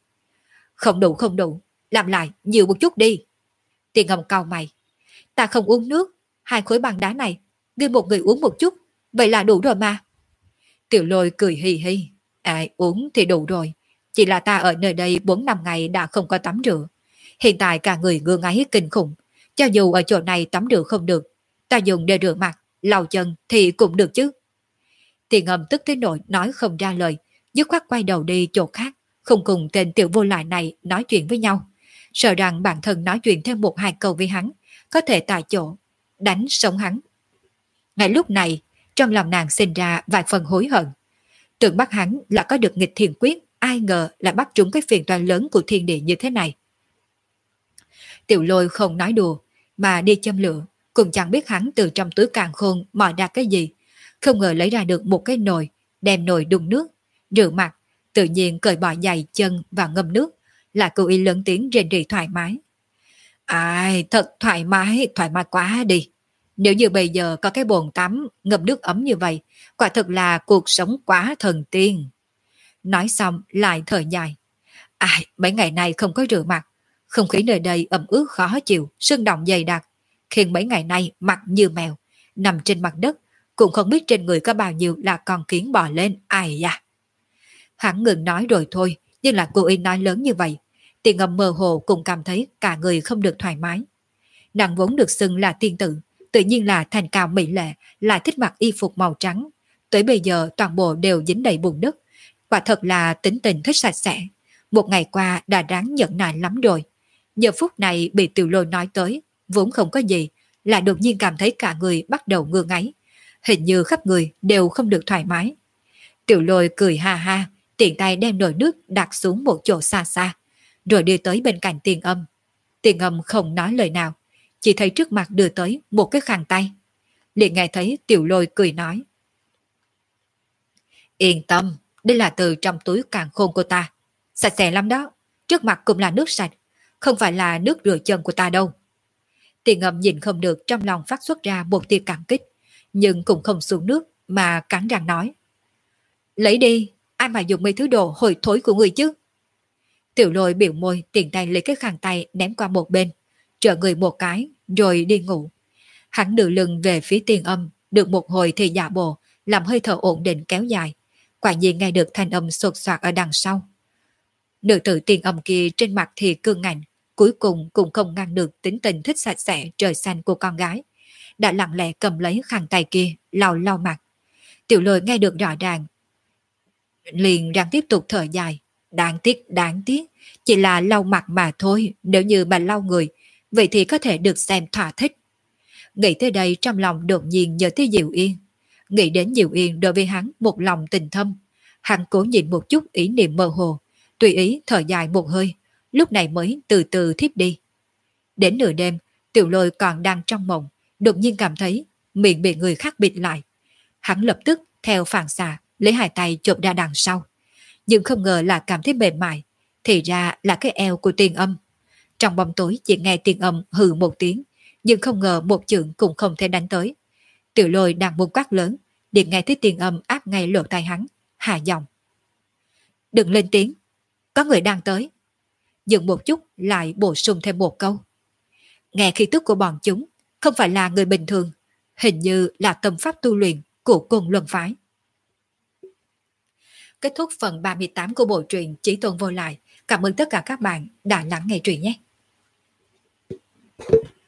Không đủ, làm lại nhiều một chút đi. Tiền Âm cau mày. Ta không uống nước, hai khối băng đá này, ngươi một người uống một chút, vậy là đủ rồi mà. Tiểu Lôi cười hì hì. Ai uống thì đủ rồi, chỉ là ta ở nơi đây 4-5 ngày đã không có tắm rửa. Hiện tại cả người ngứa ngáy kinh khủng, cho dù ở chỗ này tắm rửa không được, ta dùng để rửa mặt, lau chân thì cũng được chứ. Tiền Âm tức tới nỗi nói không ra lời, dứt khoát quay đầu đi chỗ khác, không cùng tên tiểu vô lại này nói chuyện với nhau, sợ rằng bản thân nói chuyện thêm một hai câu với hắn, có thể tại chỗ đánh sống hắn. Ngay lúc này, trong lòng nàng sinh ra vài phần hối hận. Tưởng bắt hắn là có được nghịch thiên quyết, ai ngờ là bắt trúng cái phiền toái lớn của thiên địa như thế này. Tiểu Lôi không nói đùa, mà đi châm lửa, cũng chẳng biết hắn từ trong túi càn khôn mò ra cái gì. Không ngờ lấy ra được một cái nồi, đem nồi đun nước, rửa mặt, tự nhiên cởi bỏ giày chân và ngâm nước, là cố ý lớn tiếng rên rỉ thoải mái. Ai, thật thoải mái quá đi. Nếu như bây giờ có cái bồn tắm ngâm nước ấm như vậy, quả thực là cuộc sống quá thần tiên. Nói xong lại thở dài. Ai, mấy ngày nay không có rửa mặt, không khí nơi đây ẩm ướt khó chịu, sương động dày đặc, khiến mấy ngày nay mặt như mèo, nằm trên mặt đất, cũng không biết trên người có bao nhiêu là con kiến bò lên, ai da. Hắn ngừng nói rồi thôi, nhưng là cô ý nói lớn như vậy. Tiền Ngầm mơ hồ cũng cảm thấy cả người không được thoải mái. Nàng vốn được xưng là tiên tử, tự nhiên là thành cao mỹ lệ, lại thích mặc y phục màu trắng. Tới bây giờ toàn bộ đều dính đầy bùn đất. Quả thật là tính tình thích sạch sẽ. Một ngày qua đã đáng nhẫn nại lắm rồi. Giờ phút này bị Tiểu Lôi nói tới, vốn không có gì, lại đột nhiên cảm thấy cả người bắt đầu ngơ ngáy. Hình như khắp người đều không được thoải mái. Tiểu Lôi cười ha ha, tiện tay đem nồi nước đặt xuống một chỗ xa xa, rồi đi tới bên cạnh Tiền Âm. Tiền Âm không nói lời nào, chỉ thấy trước mặt đưa tới một cái khăn tay. Liền nghe thấy Tiểu Lôi cười nói. Yên tâm, đây là từ trong túi càn khôn của ta. Sạch sẽ lắm đó, trước mặt cũng là nước sạch, không phải là nước rửa chân của ta đâu. Tiền Âm nhìn không được, trong lòng phát xuất ra một tia cảm kích, nhưng cũng không xuống nước mà cắn răng nói. Lấy đi, ai mà dùng mấy thứ đồ hôi thối của người chứ. Tiểu Lôi biểu môi, tiện tay lấy cái khăn tay ném qua một bên, trợ người một cái, rồi đi ngủ. Hắn đưa lưng về phía Tiền Âm, được một hồi thì giả bộ, làm hơi thở ổn định kéo dài. Quả nhiên nghe được thanh âm sột soạt ở đằng sau. Nữ tử Tiền Âm kia trên mặt thì cương ngạnh, cuối cùng cũng không ngăn được tính tình thích sạch sẽ trời xanh của con gái. Đã lặng lẽ cầm lấy khăn tay kia, lau lau mặt. Tiểu Lôi nghe được rõ ràng, liền đang tiếp tục thở dài. Đáng tiếc, chỉ là lau mặt mà thôi, nếu như bà lau người, vậy thì có thể được xem thỏa thích. Nghĩ tới đây trong lòng đột nhiên nhớ tới Diệu Yên. Nghĩ đến Diệu Yên đối với hắn một lòng tình thâm. Hắn cố nhịn một chút ý niệm mơ hồ, tùy ý thở dài một hơi, lúc này mới từ từ thiếp đi. Đến nửa đêm, Tiểu Lôi còn đang trong mộng, đột nhiên cảm thấy miệng bị người khác bịt lại. Hắn lập tức theo phản xạ lấy hai tay chộp ra đằng sau, nhưng không ngờ là cảm thấy mềm mại, thì ra là cái eo của Tiền Âm. Trong bóng tối chỉ nghe Tiền Âm hừ một tiếng, nhưng không ngờ một chưởng cũng không thể đánh tới. Tiểu Lôi đang muốn quát lớn, liền nghe thấy Tiền Âm áp ngay lỗ tai hắn, hạ giọng: "Đừng lên tiếng, có người đang tới." Dừng một chút lại bổ sung thêm một câu: "Nghe khí tức của bọn chúng, không phải là người bình thường, hình như là tâm pháp tu luyện của Côn Luân phái." Kết thúc phần 38 của bộ truyện Chí Tôn Vô Lại. Cảm ơn tất cả các bạn đã lắng nghe truyện nhé.